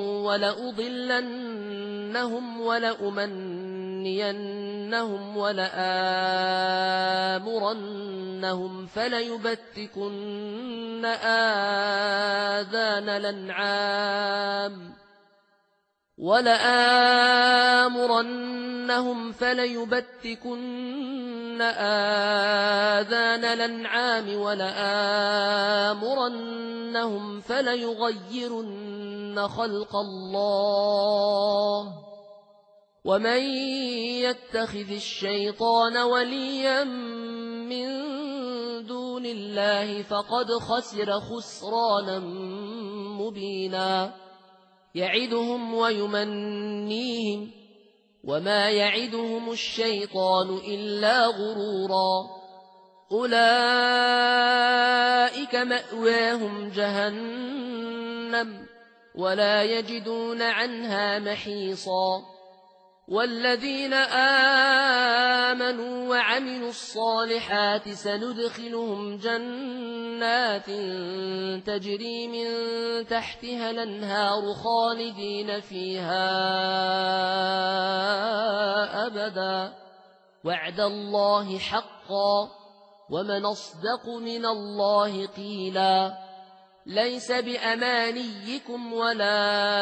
Speaker 1: ولأضلنهم ولأمنينهم ولآمرنهم فليبتكن آذان الأنعام ولآمرنهم فليبتكن آذان الأنعام ولآمرنهم فليغيرن خلق الله ومن يتخذ الشيطان وليا من دون الله فقد خسر خسرانا مبينا يعدهم ويمنيهم وما يعدهم الشيطان إلا غرورا أولئك مأواهم جهنم ولا يجدون عنها محيصا والذين آمنوا وعملوا الصالحات سندخلهم جنات تجري من تحتها الأنهار خالدين فيها أبدا وعد الله حقا ومن أصدق من الله قيلا ليس بأمانيكم ولا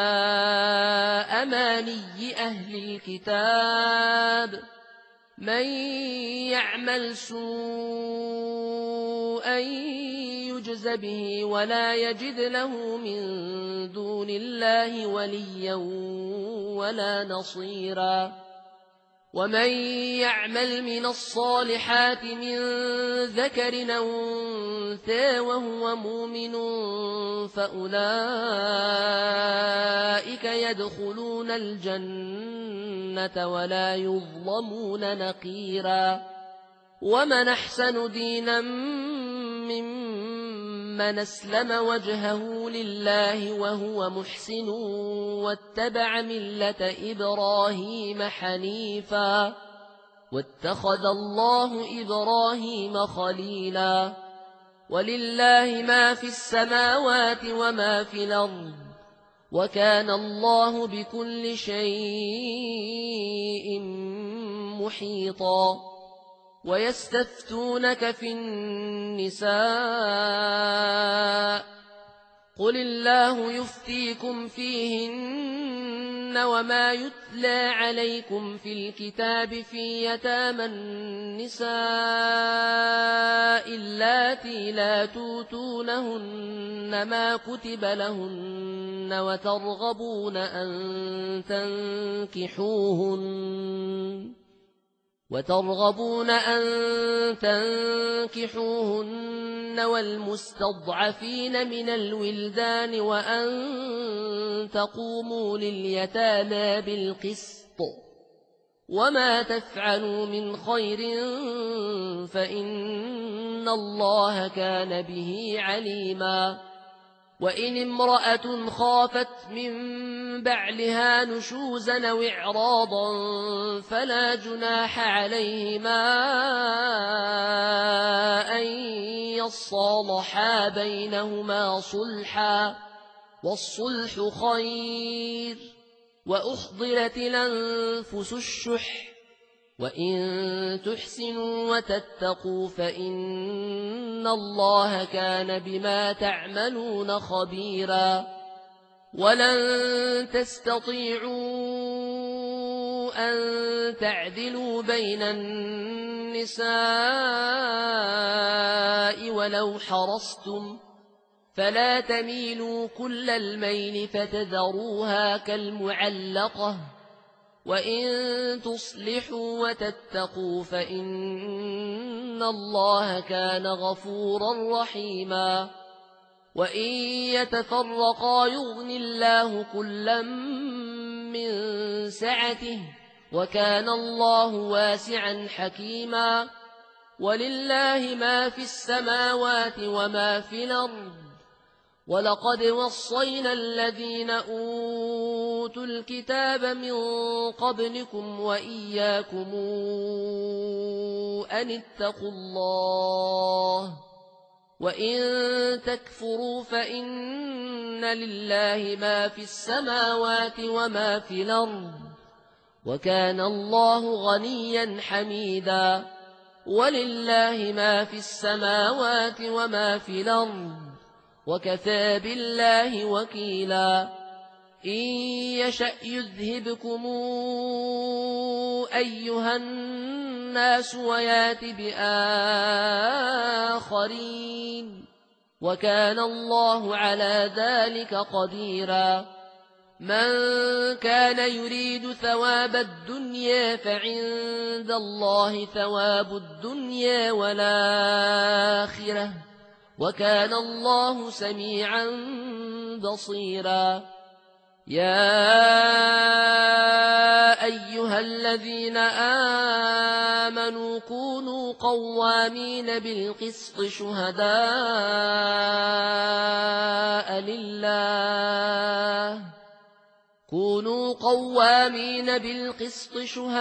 Speaker 1: أماني أهل الكتاب من يعمل سوءا يجز به ولا يجد له من دون الله وليا ولا نصيرا ومن يعمل من الصالحات من ذكر أو أنثى وهو مؤمن فأولئك يدخلون الجنة ولا يظلمون نقيرا ومن أحسن دينا ممن أسلم وجهه لله وهو محسن واتبع ملة إبراهيم حنيفا واتخذ الله إبراهيم خليلا ولله ما في السماوات وما في الأرض وكان الله بكل شيء محيطا ويستفتونك في النساء قل الله يفتيكم فيهن وما يتلى عليكم في الكتاب في يتامى النساء اللاتي لا توتونهن ما كتب لهن وترغبون أن تنكحوهن وترغبون أن تنكحوهن والمستضعفين من الولدان وأن تقوموا لليتامى بالقسط وما تفعلوا من خير فإن الله كان به عليما وإن امرأة خافت من بعلها نشوزا أو إعراضا فلا جناح عليهما أن يصالحا بينهما صلحا والصلح خير وأحضرت الأنفس الشح وإن تحسنوا وتتقوا فإن الله كان بما تعملون خبيرا ولن تستطيعوا أن تعدلوا بين النساء ولو حرصتم فلا تميلوا كل الميل فتذروها كالمعلقة وإن تصلحوا وتتقوا فإن الله كان غفورا رحيما وإن يتفرقا يغن الله كلا من سعته وكان الله واسعا حكيما ولله ما في السماوات وما في الأرض ولقد وصينا الذين أوتوا الكتاب من قبلكم وإياكم أن اتقوا الله وإن تكفروا فإن لله ما في السماوات وما في الأرض وكان الله غنيا حميدا ولله ما في السماوات وما في الأرض وكفى بالله وكيلا إن يشأ يذهبكم أيها الناس ويات بآخرين وكان الله على ذلك قديرا من كان يريد ثواب الدنيا فعند الله ثواب الدنيا والآخرة وكان الله سميعا بصيرا يا أيها الذين آمنوا كونوا قوامين بالقسط شهداء لله كونوا قوامين بالقسط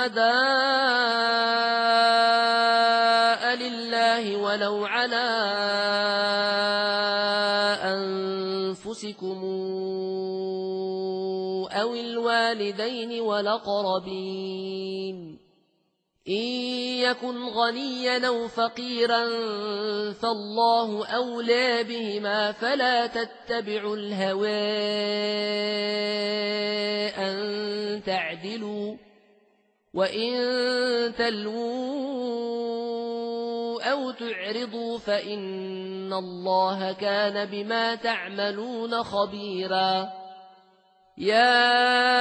Speaker 1: شهداء لله ولو على أنفسكم أو الوالدين والأقربين إن يكن غنيا أو فقيرا فالله أولى بهما فلا تتبعوا الهوى أن تعدلوا وإن تلووا أو تعرضوا فإن الله كان بما تعملون خبيرا يا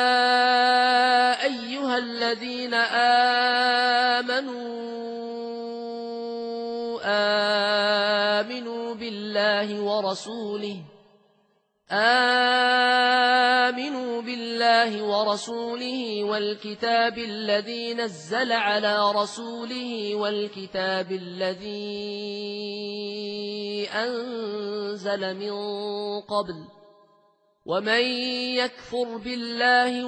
Speaker 1: أيها الذين آمنوا آمنوا بالله ورسوله آمنوا بالله ورسوله والكتاب الذي نزل على رسوله والكتاب الذي أنزل من قبل ومن يكفر بالله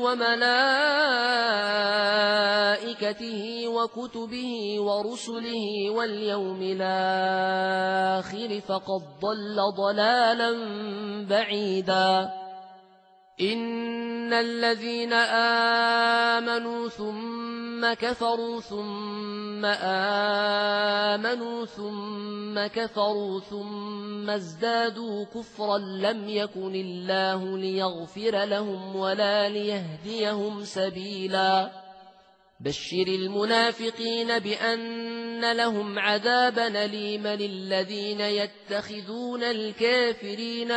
Speaker 1: وملائكته وكتبه ورسله واليوم الآخر فقد ضل ضلالا بعيدا إن الذين آمنوا ثم كفروا ثم آمنوا ثم كفروا ثم ازدادوا كفرا لم يكن الله ليغفر لهم ولا ليهديهم سبيلا بشر المنافقين بأن لهم عذابا أليما الذين يتخذون الكافرين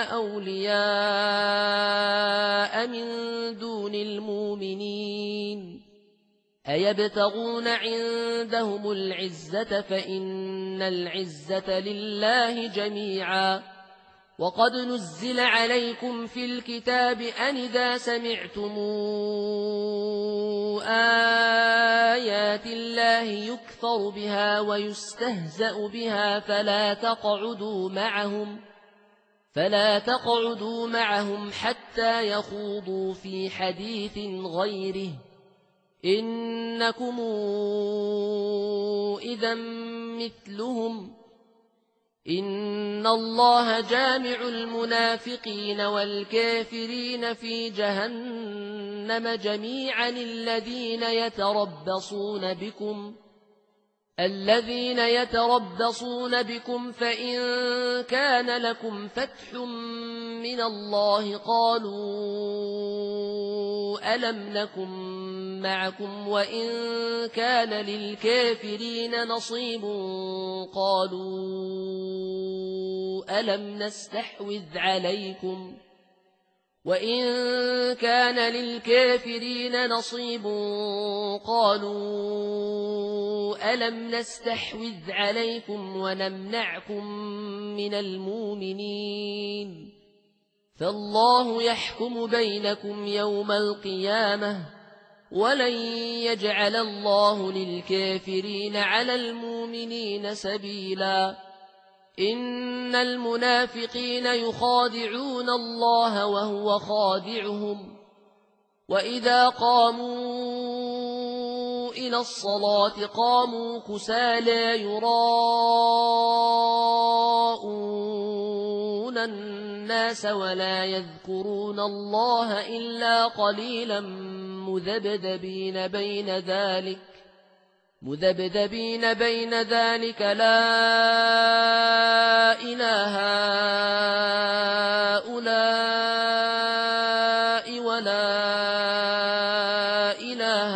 Speaker 1: أولياء من دون المؤمنين أيبتغون عندهم العزة فإن العزة لله جميعا وقد نزل عليكم في الكتاب أن إذا سمعتم آيات الله يكفر بها ويستهزأ بها فلا تقعدوا معهم فلا تقعدوا معهم حتى يخوضوا في حديث غيره إنكم إذا مثلهم إن الله جامع المنافقين والكافرين في جهنم جميعا الذين يتربصون بكم الذين يتربصون بكم فإن كان لكم فتح من الله قالوا ألم نكن معكم وإن كان للكافرين نصيب قالوا ألم نستحوذ عليكم وإن كان للكافرين نصيب قالوا ألم نستحوذ عليكم ونمنعكم من المؤمنين فالله يحكم بينكم يوم القيامة ولن يجعل الله للكافرين على المؤمنين سبيلا إن المنافقين يخادعون الله وهو خادعهم وإذا قاموا إلى الصلاة قاموا كسالى يراءون الناس ولا يذكرون الله إلا قليلا مذبذبين بين ذلك مذبذبين بين ذلك لا إله هؤلاء ولا إله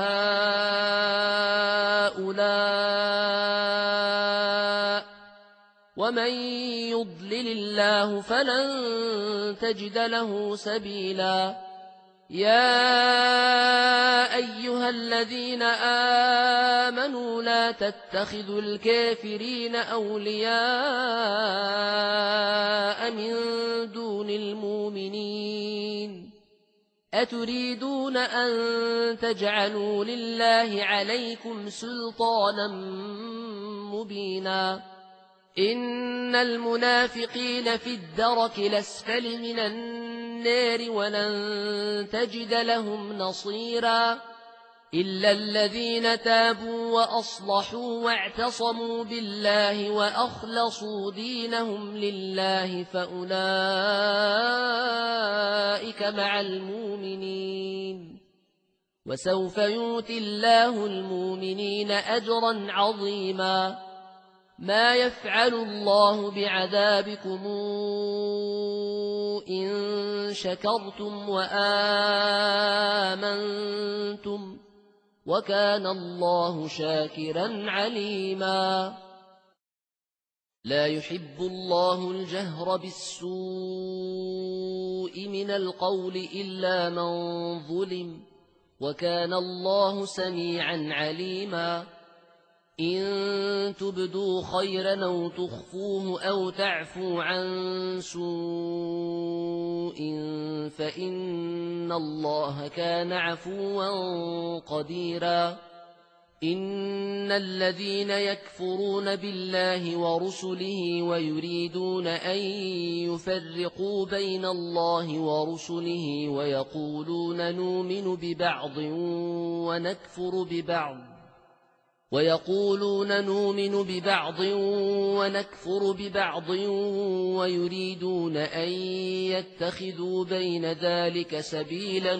Speaker 1: هؤلاء ومن يضلل الله فلن تجد له سبيلا يا أيها الذين آمنوا لا تتخذوا الكافرين أولياء من دون المؤمنين أتريدون أن تجعلوا لله عليكم سلطانا مبينا إن المنافقين في الدرك الأسفل من النار ولن تجد لهم نصيرا إلا الذين تابوا وأصلحوا واعتصموا بالله وأخلصوا دينهم لله فأولئك مع المؤمنين وسوف يؤتي الله المؤمنين أجرا عظيما ما يفعل الله بعذابكم إن شكرتم وآمنتم وكان الله شاكرا عليما لا يحب الله الجهر بالسوء من القول إلا من ظلم وكان الله سميعا عليما إن تبدوا خيرا أو تخفوه أو تعفوا عن سوء فإن الله كان عفوا قديرا إن الذين يكفرون بالله ورسله ويريدون أن يفرقوا بين الله ورسله ويقولون نؤمن ببعض ونكفر ببعض ويقولون نؤمن ببعض ونكفر ببعض ويريدون أن يتخذوا بين ذلك سبيلا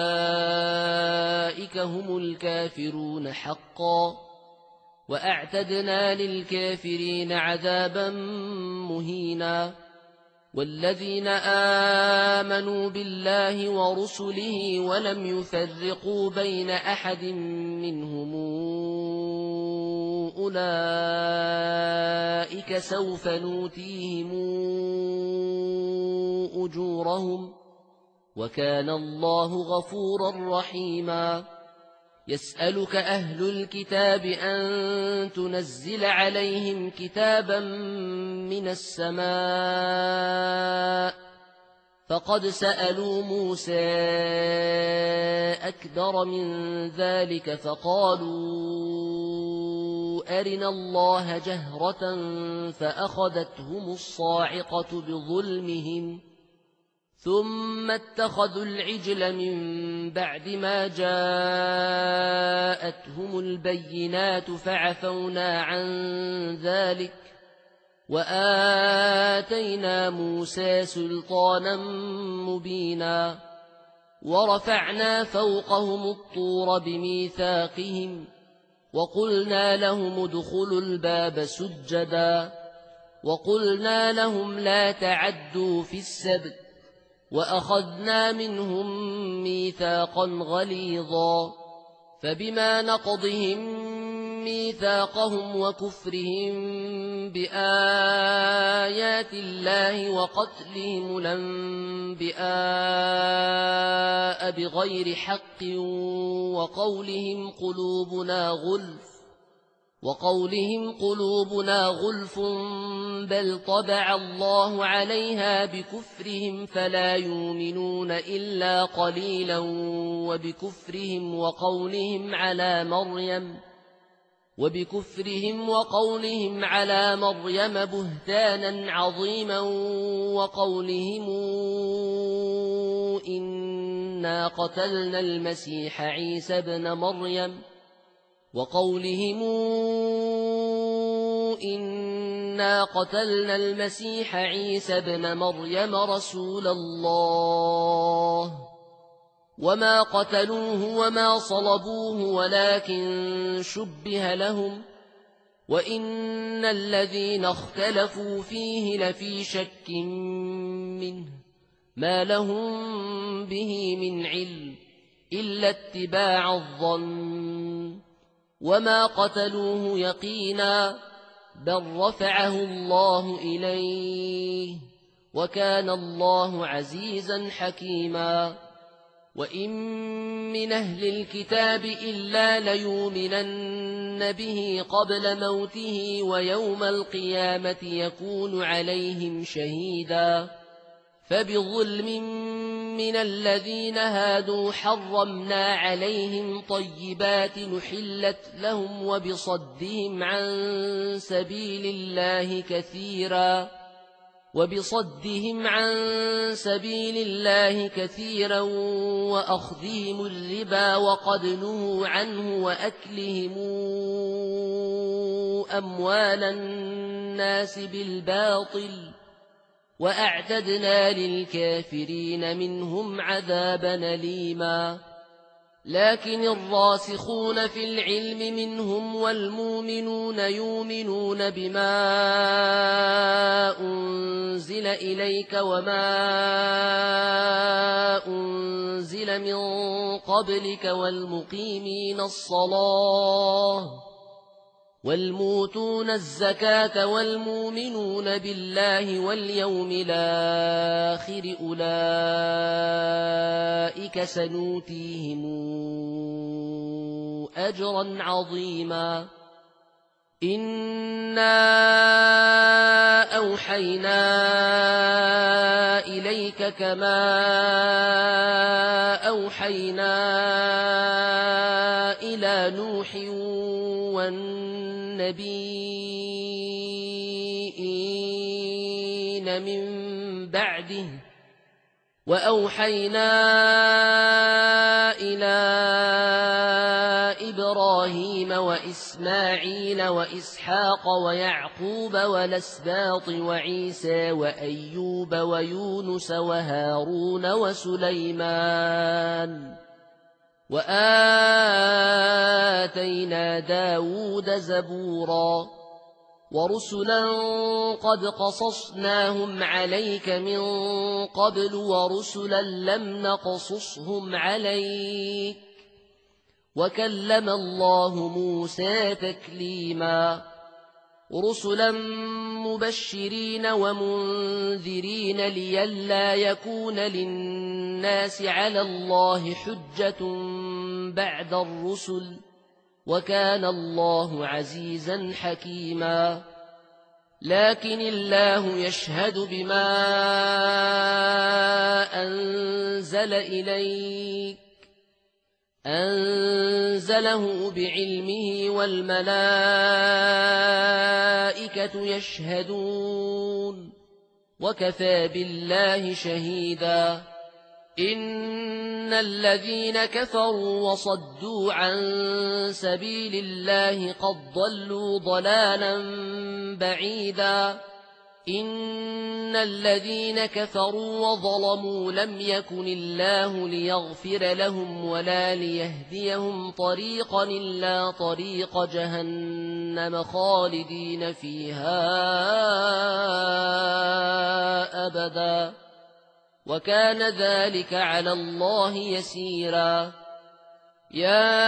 Speaker 1: أولئك هم الكافرون حقا وأعتدنا للكافرين عذابا مهينا والذين آمنوا بالله ورسله ولم يفرقوا بين أحد منهم أولئك سوف نؤتيهم أجورهم وكان الله غفورا رحيما يسألك أهل الكتاب أن تنزل عليهم كتابا من السماء فقد سألوا موسى أكبر من ذلك فقالوا أرنا الله جهرة فأخذتهم الصاعقة بظلمهم ثم اتخذوا العجل من بعد ما جاءتهم البينات فعفونا عن ذلك وآتينا موسى سلطانا مبينا ورفعنا فوقهم الطور بميثاقهم وقلنا لهم ادخلوا الباب سجدا وقلنا لهم لا تعدوا في السبت وأخذنا منهم ميثاقا غليظا فبما نقضهم ميثاقهم وكفرهم بآيات الله وقتلهم الأنبياء بغير حق وقولهم قلوبنا غلف وقولهم قلوبنا غلف بل طبع الله عليها بكفرهم فلا يؤمنون إلا قليلا وبكفرهم وقولهم على مريم وبكفرهم وقولهم على مريم بهتانا عظيما وقولهم إنا قتلنا المسيح عيسى ابن مريم وقولهم إنا قتلنا المسيح عيسى ابن مريم رسول الله وما قتلوه وما صلبوه ولكن شبه لهم وإن الذين اختلفوا فيه لفي شك منه ما لهم به من علم إلا اتباع الظن وما قتلوه يقينا بل رفعه الله إليه وكان الله عزيزا حكيما وإن من أهل الكتاب إلا ليؤمنن به قبل موته ويوم القيامة يكون عليهم شهيدا فبظلم من الذين هادوا حرمنا عليهم طيبات نحلت لهم وبصدهم عن سبيل الله كثيرا وبصدهم عن سبيل الله كثيرا وأخذهم الربا وقد نهوا عنه وأكلهم أموال الناس بالباطل وأعتدنا للكافرين منهم عذابا أليما لكن الراسخون في العلم منهم والمؤمنون يؤمنون بما أنزل إليك وما أنزل من قبلك والمقيمين الصلاة والموتون الزكاة والمؤمنون بالله واليوم الآخر أولئك سنؤتيهم أجرا عظيما إنا أوحينا إليك كما أوحينا إلى نوح والنبيين من بعده وأوحينا إلى إبراهيم وإسماعيل وإسحاق ويعقوب والأسباط وعيسى وأيوب ويونس وهارون وسليمان وآتينا داود زبورا ورسلا قد قصصناهم عليك من قبل ورسلا لم نقصصهم عليك وكلم الله موسى تكليما رسلا مبشرين ومنذرين لئلا يكون للناس على الله حجة بعد الرسل وكان الله عزيزا حكيما لكن الله يشهد بما أنزل إليك أنزله بعلمه والملائكة يشهدون وكفى بالله شهيدا إن الذين كفروا وصدوا عن سبيل الله قد ضلوا ضلالا بعيدا إن الذين كفروا وظلموا لم يكن الله ليغفر لهم ولا ليهديهم طريقا إلا طريق جهنم خالدين فيها أبدا وكان ذلك على الله يسيرا يا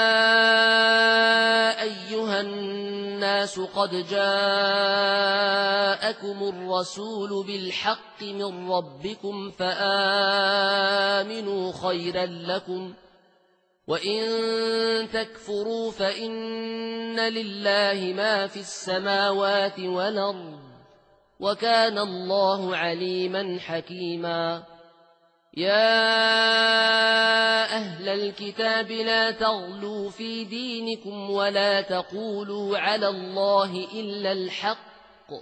Speaker 1: أيها الناس قد جاءكم الرسول بالحق من ربكم فآمنوا خيرا لكم وإن تكفروا فإن لله ما في السماوات والأرض وكان الله عليما حكيما يا أهل الكتاب لا تغلوا في دينكم ولا تقولوا على الله إلا الحق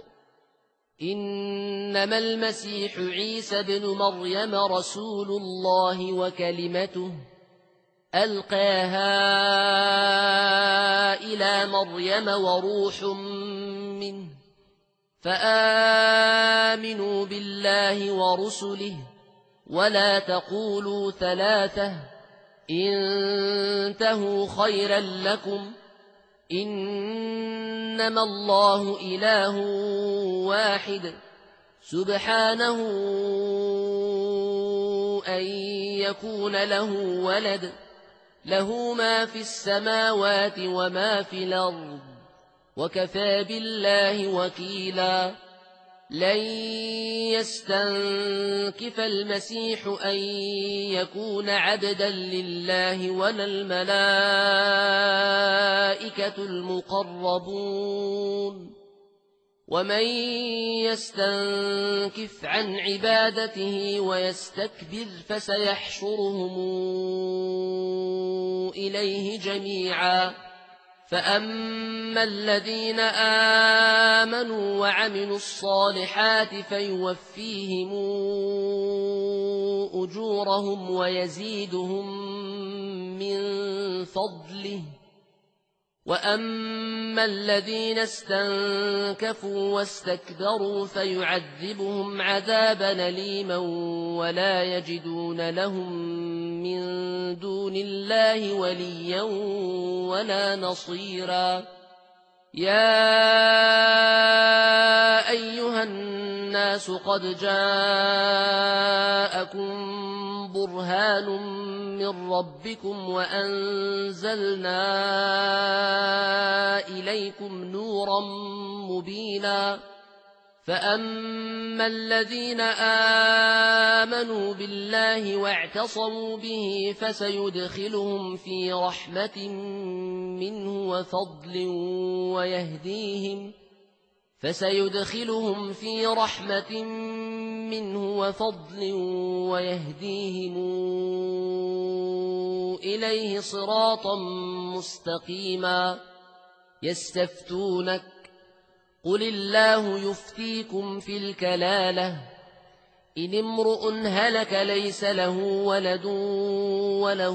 Speaker 1: إنما المسيح عيسى بن مريم رسول الله وكلمته ألقاها إلى مريم وروح منه فآمنوا بالله ورسله ولا تقولوا ثلاثة انتهوا خيرا لكم إنما الله إله واحد سبحانه أن يكون له ولد له ما في السماوات وما في الأرض وكفى بالله وكيلا لن يستنكف المسيح أن يكون عبدا لله ولا الملائكة المقربون ومن يستنكف عن عبادته ويستكبر فسيحشرهم إليه جميعا فأما الذين آمنوا وعملوا الصالحات فيوفيهم أجورهم ويزيدهم من فضله وأما الذين استنكفوا واستكبروا فيعذبهم عذابا أليما ولا يجدون لهم من دون الله وليا ولا نصيرا يا أيها الناس قد جاءكم برهان من ربكم وأنزلنا إليكم نورا مبينا فأما الذين آمنوا بالله واعتصموا به فسيدخلهم في رحمة منه وفضل ويهديهم فسيدخلهم في رحمة منه وفضل ويهديهم إليه صراطا مستقيما يستفتونك قل الله يفتيكم في الكلالة إن امرؤ هلك ليس له ولد وله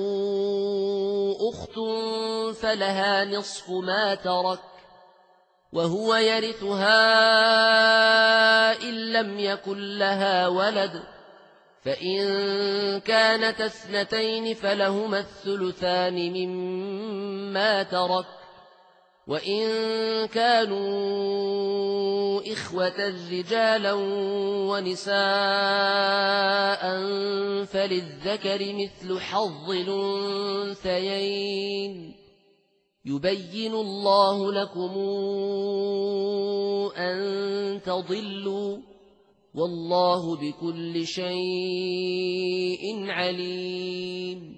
Speaker 1: أخت فلها نصف ما ترك وهو يرثها إن لم يكن لها ولد فإن كانت اثنتين فلهما الثلثان مما ترك وإن كانوا إخوة رجالا ونساء فللذكر مثل حظ الأنثيين يبين الله لكم أن تضلوا والله بكل شيء عليم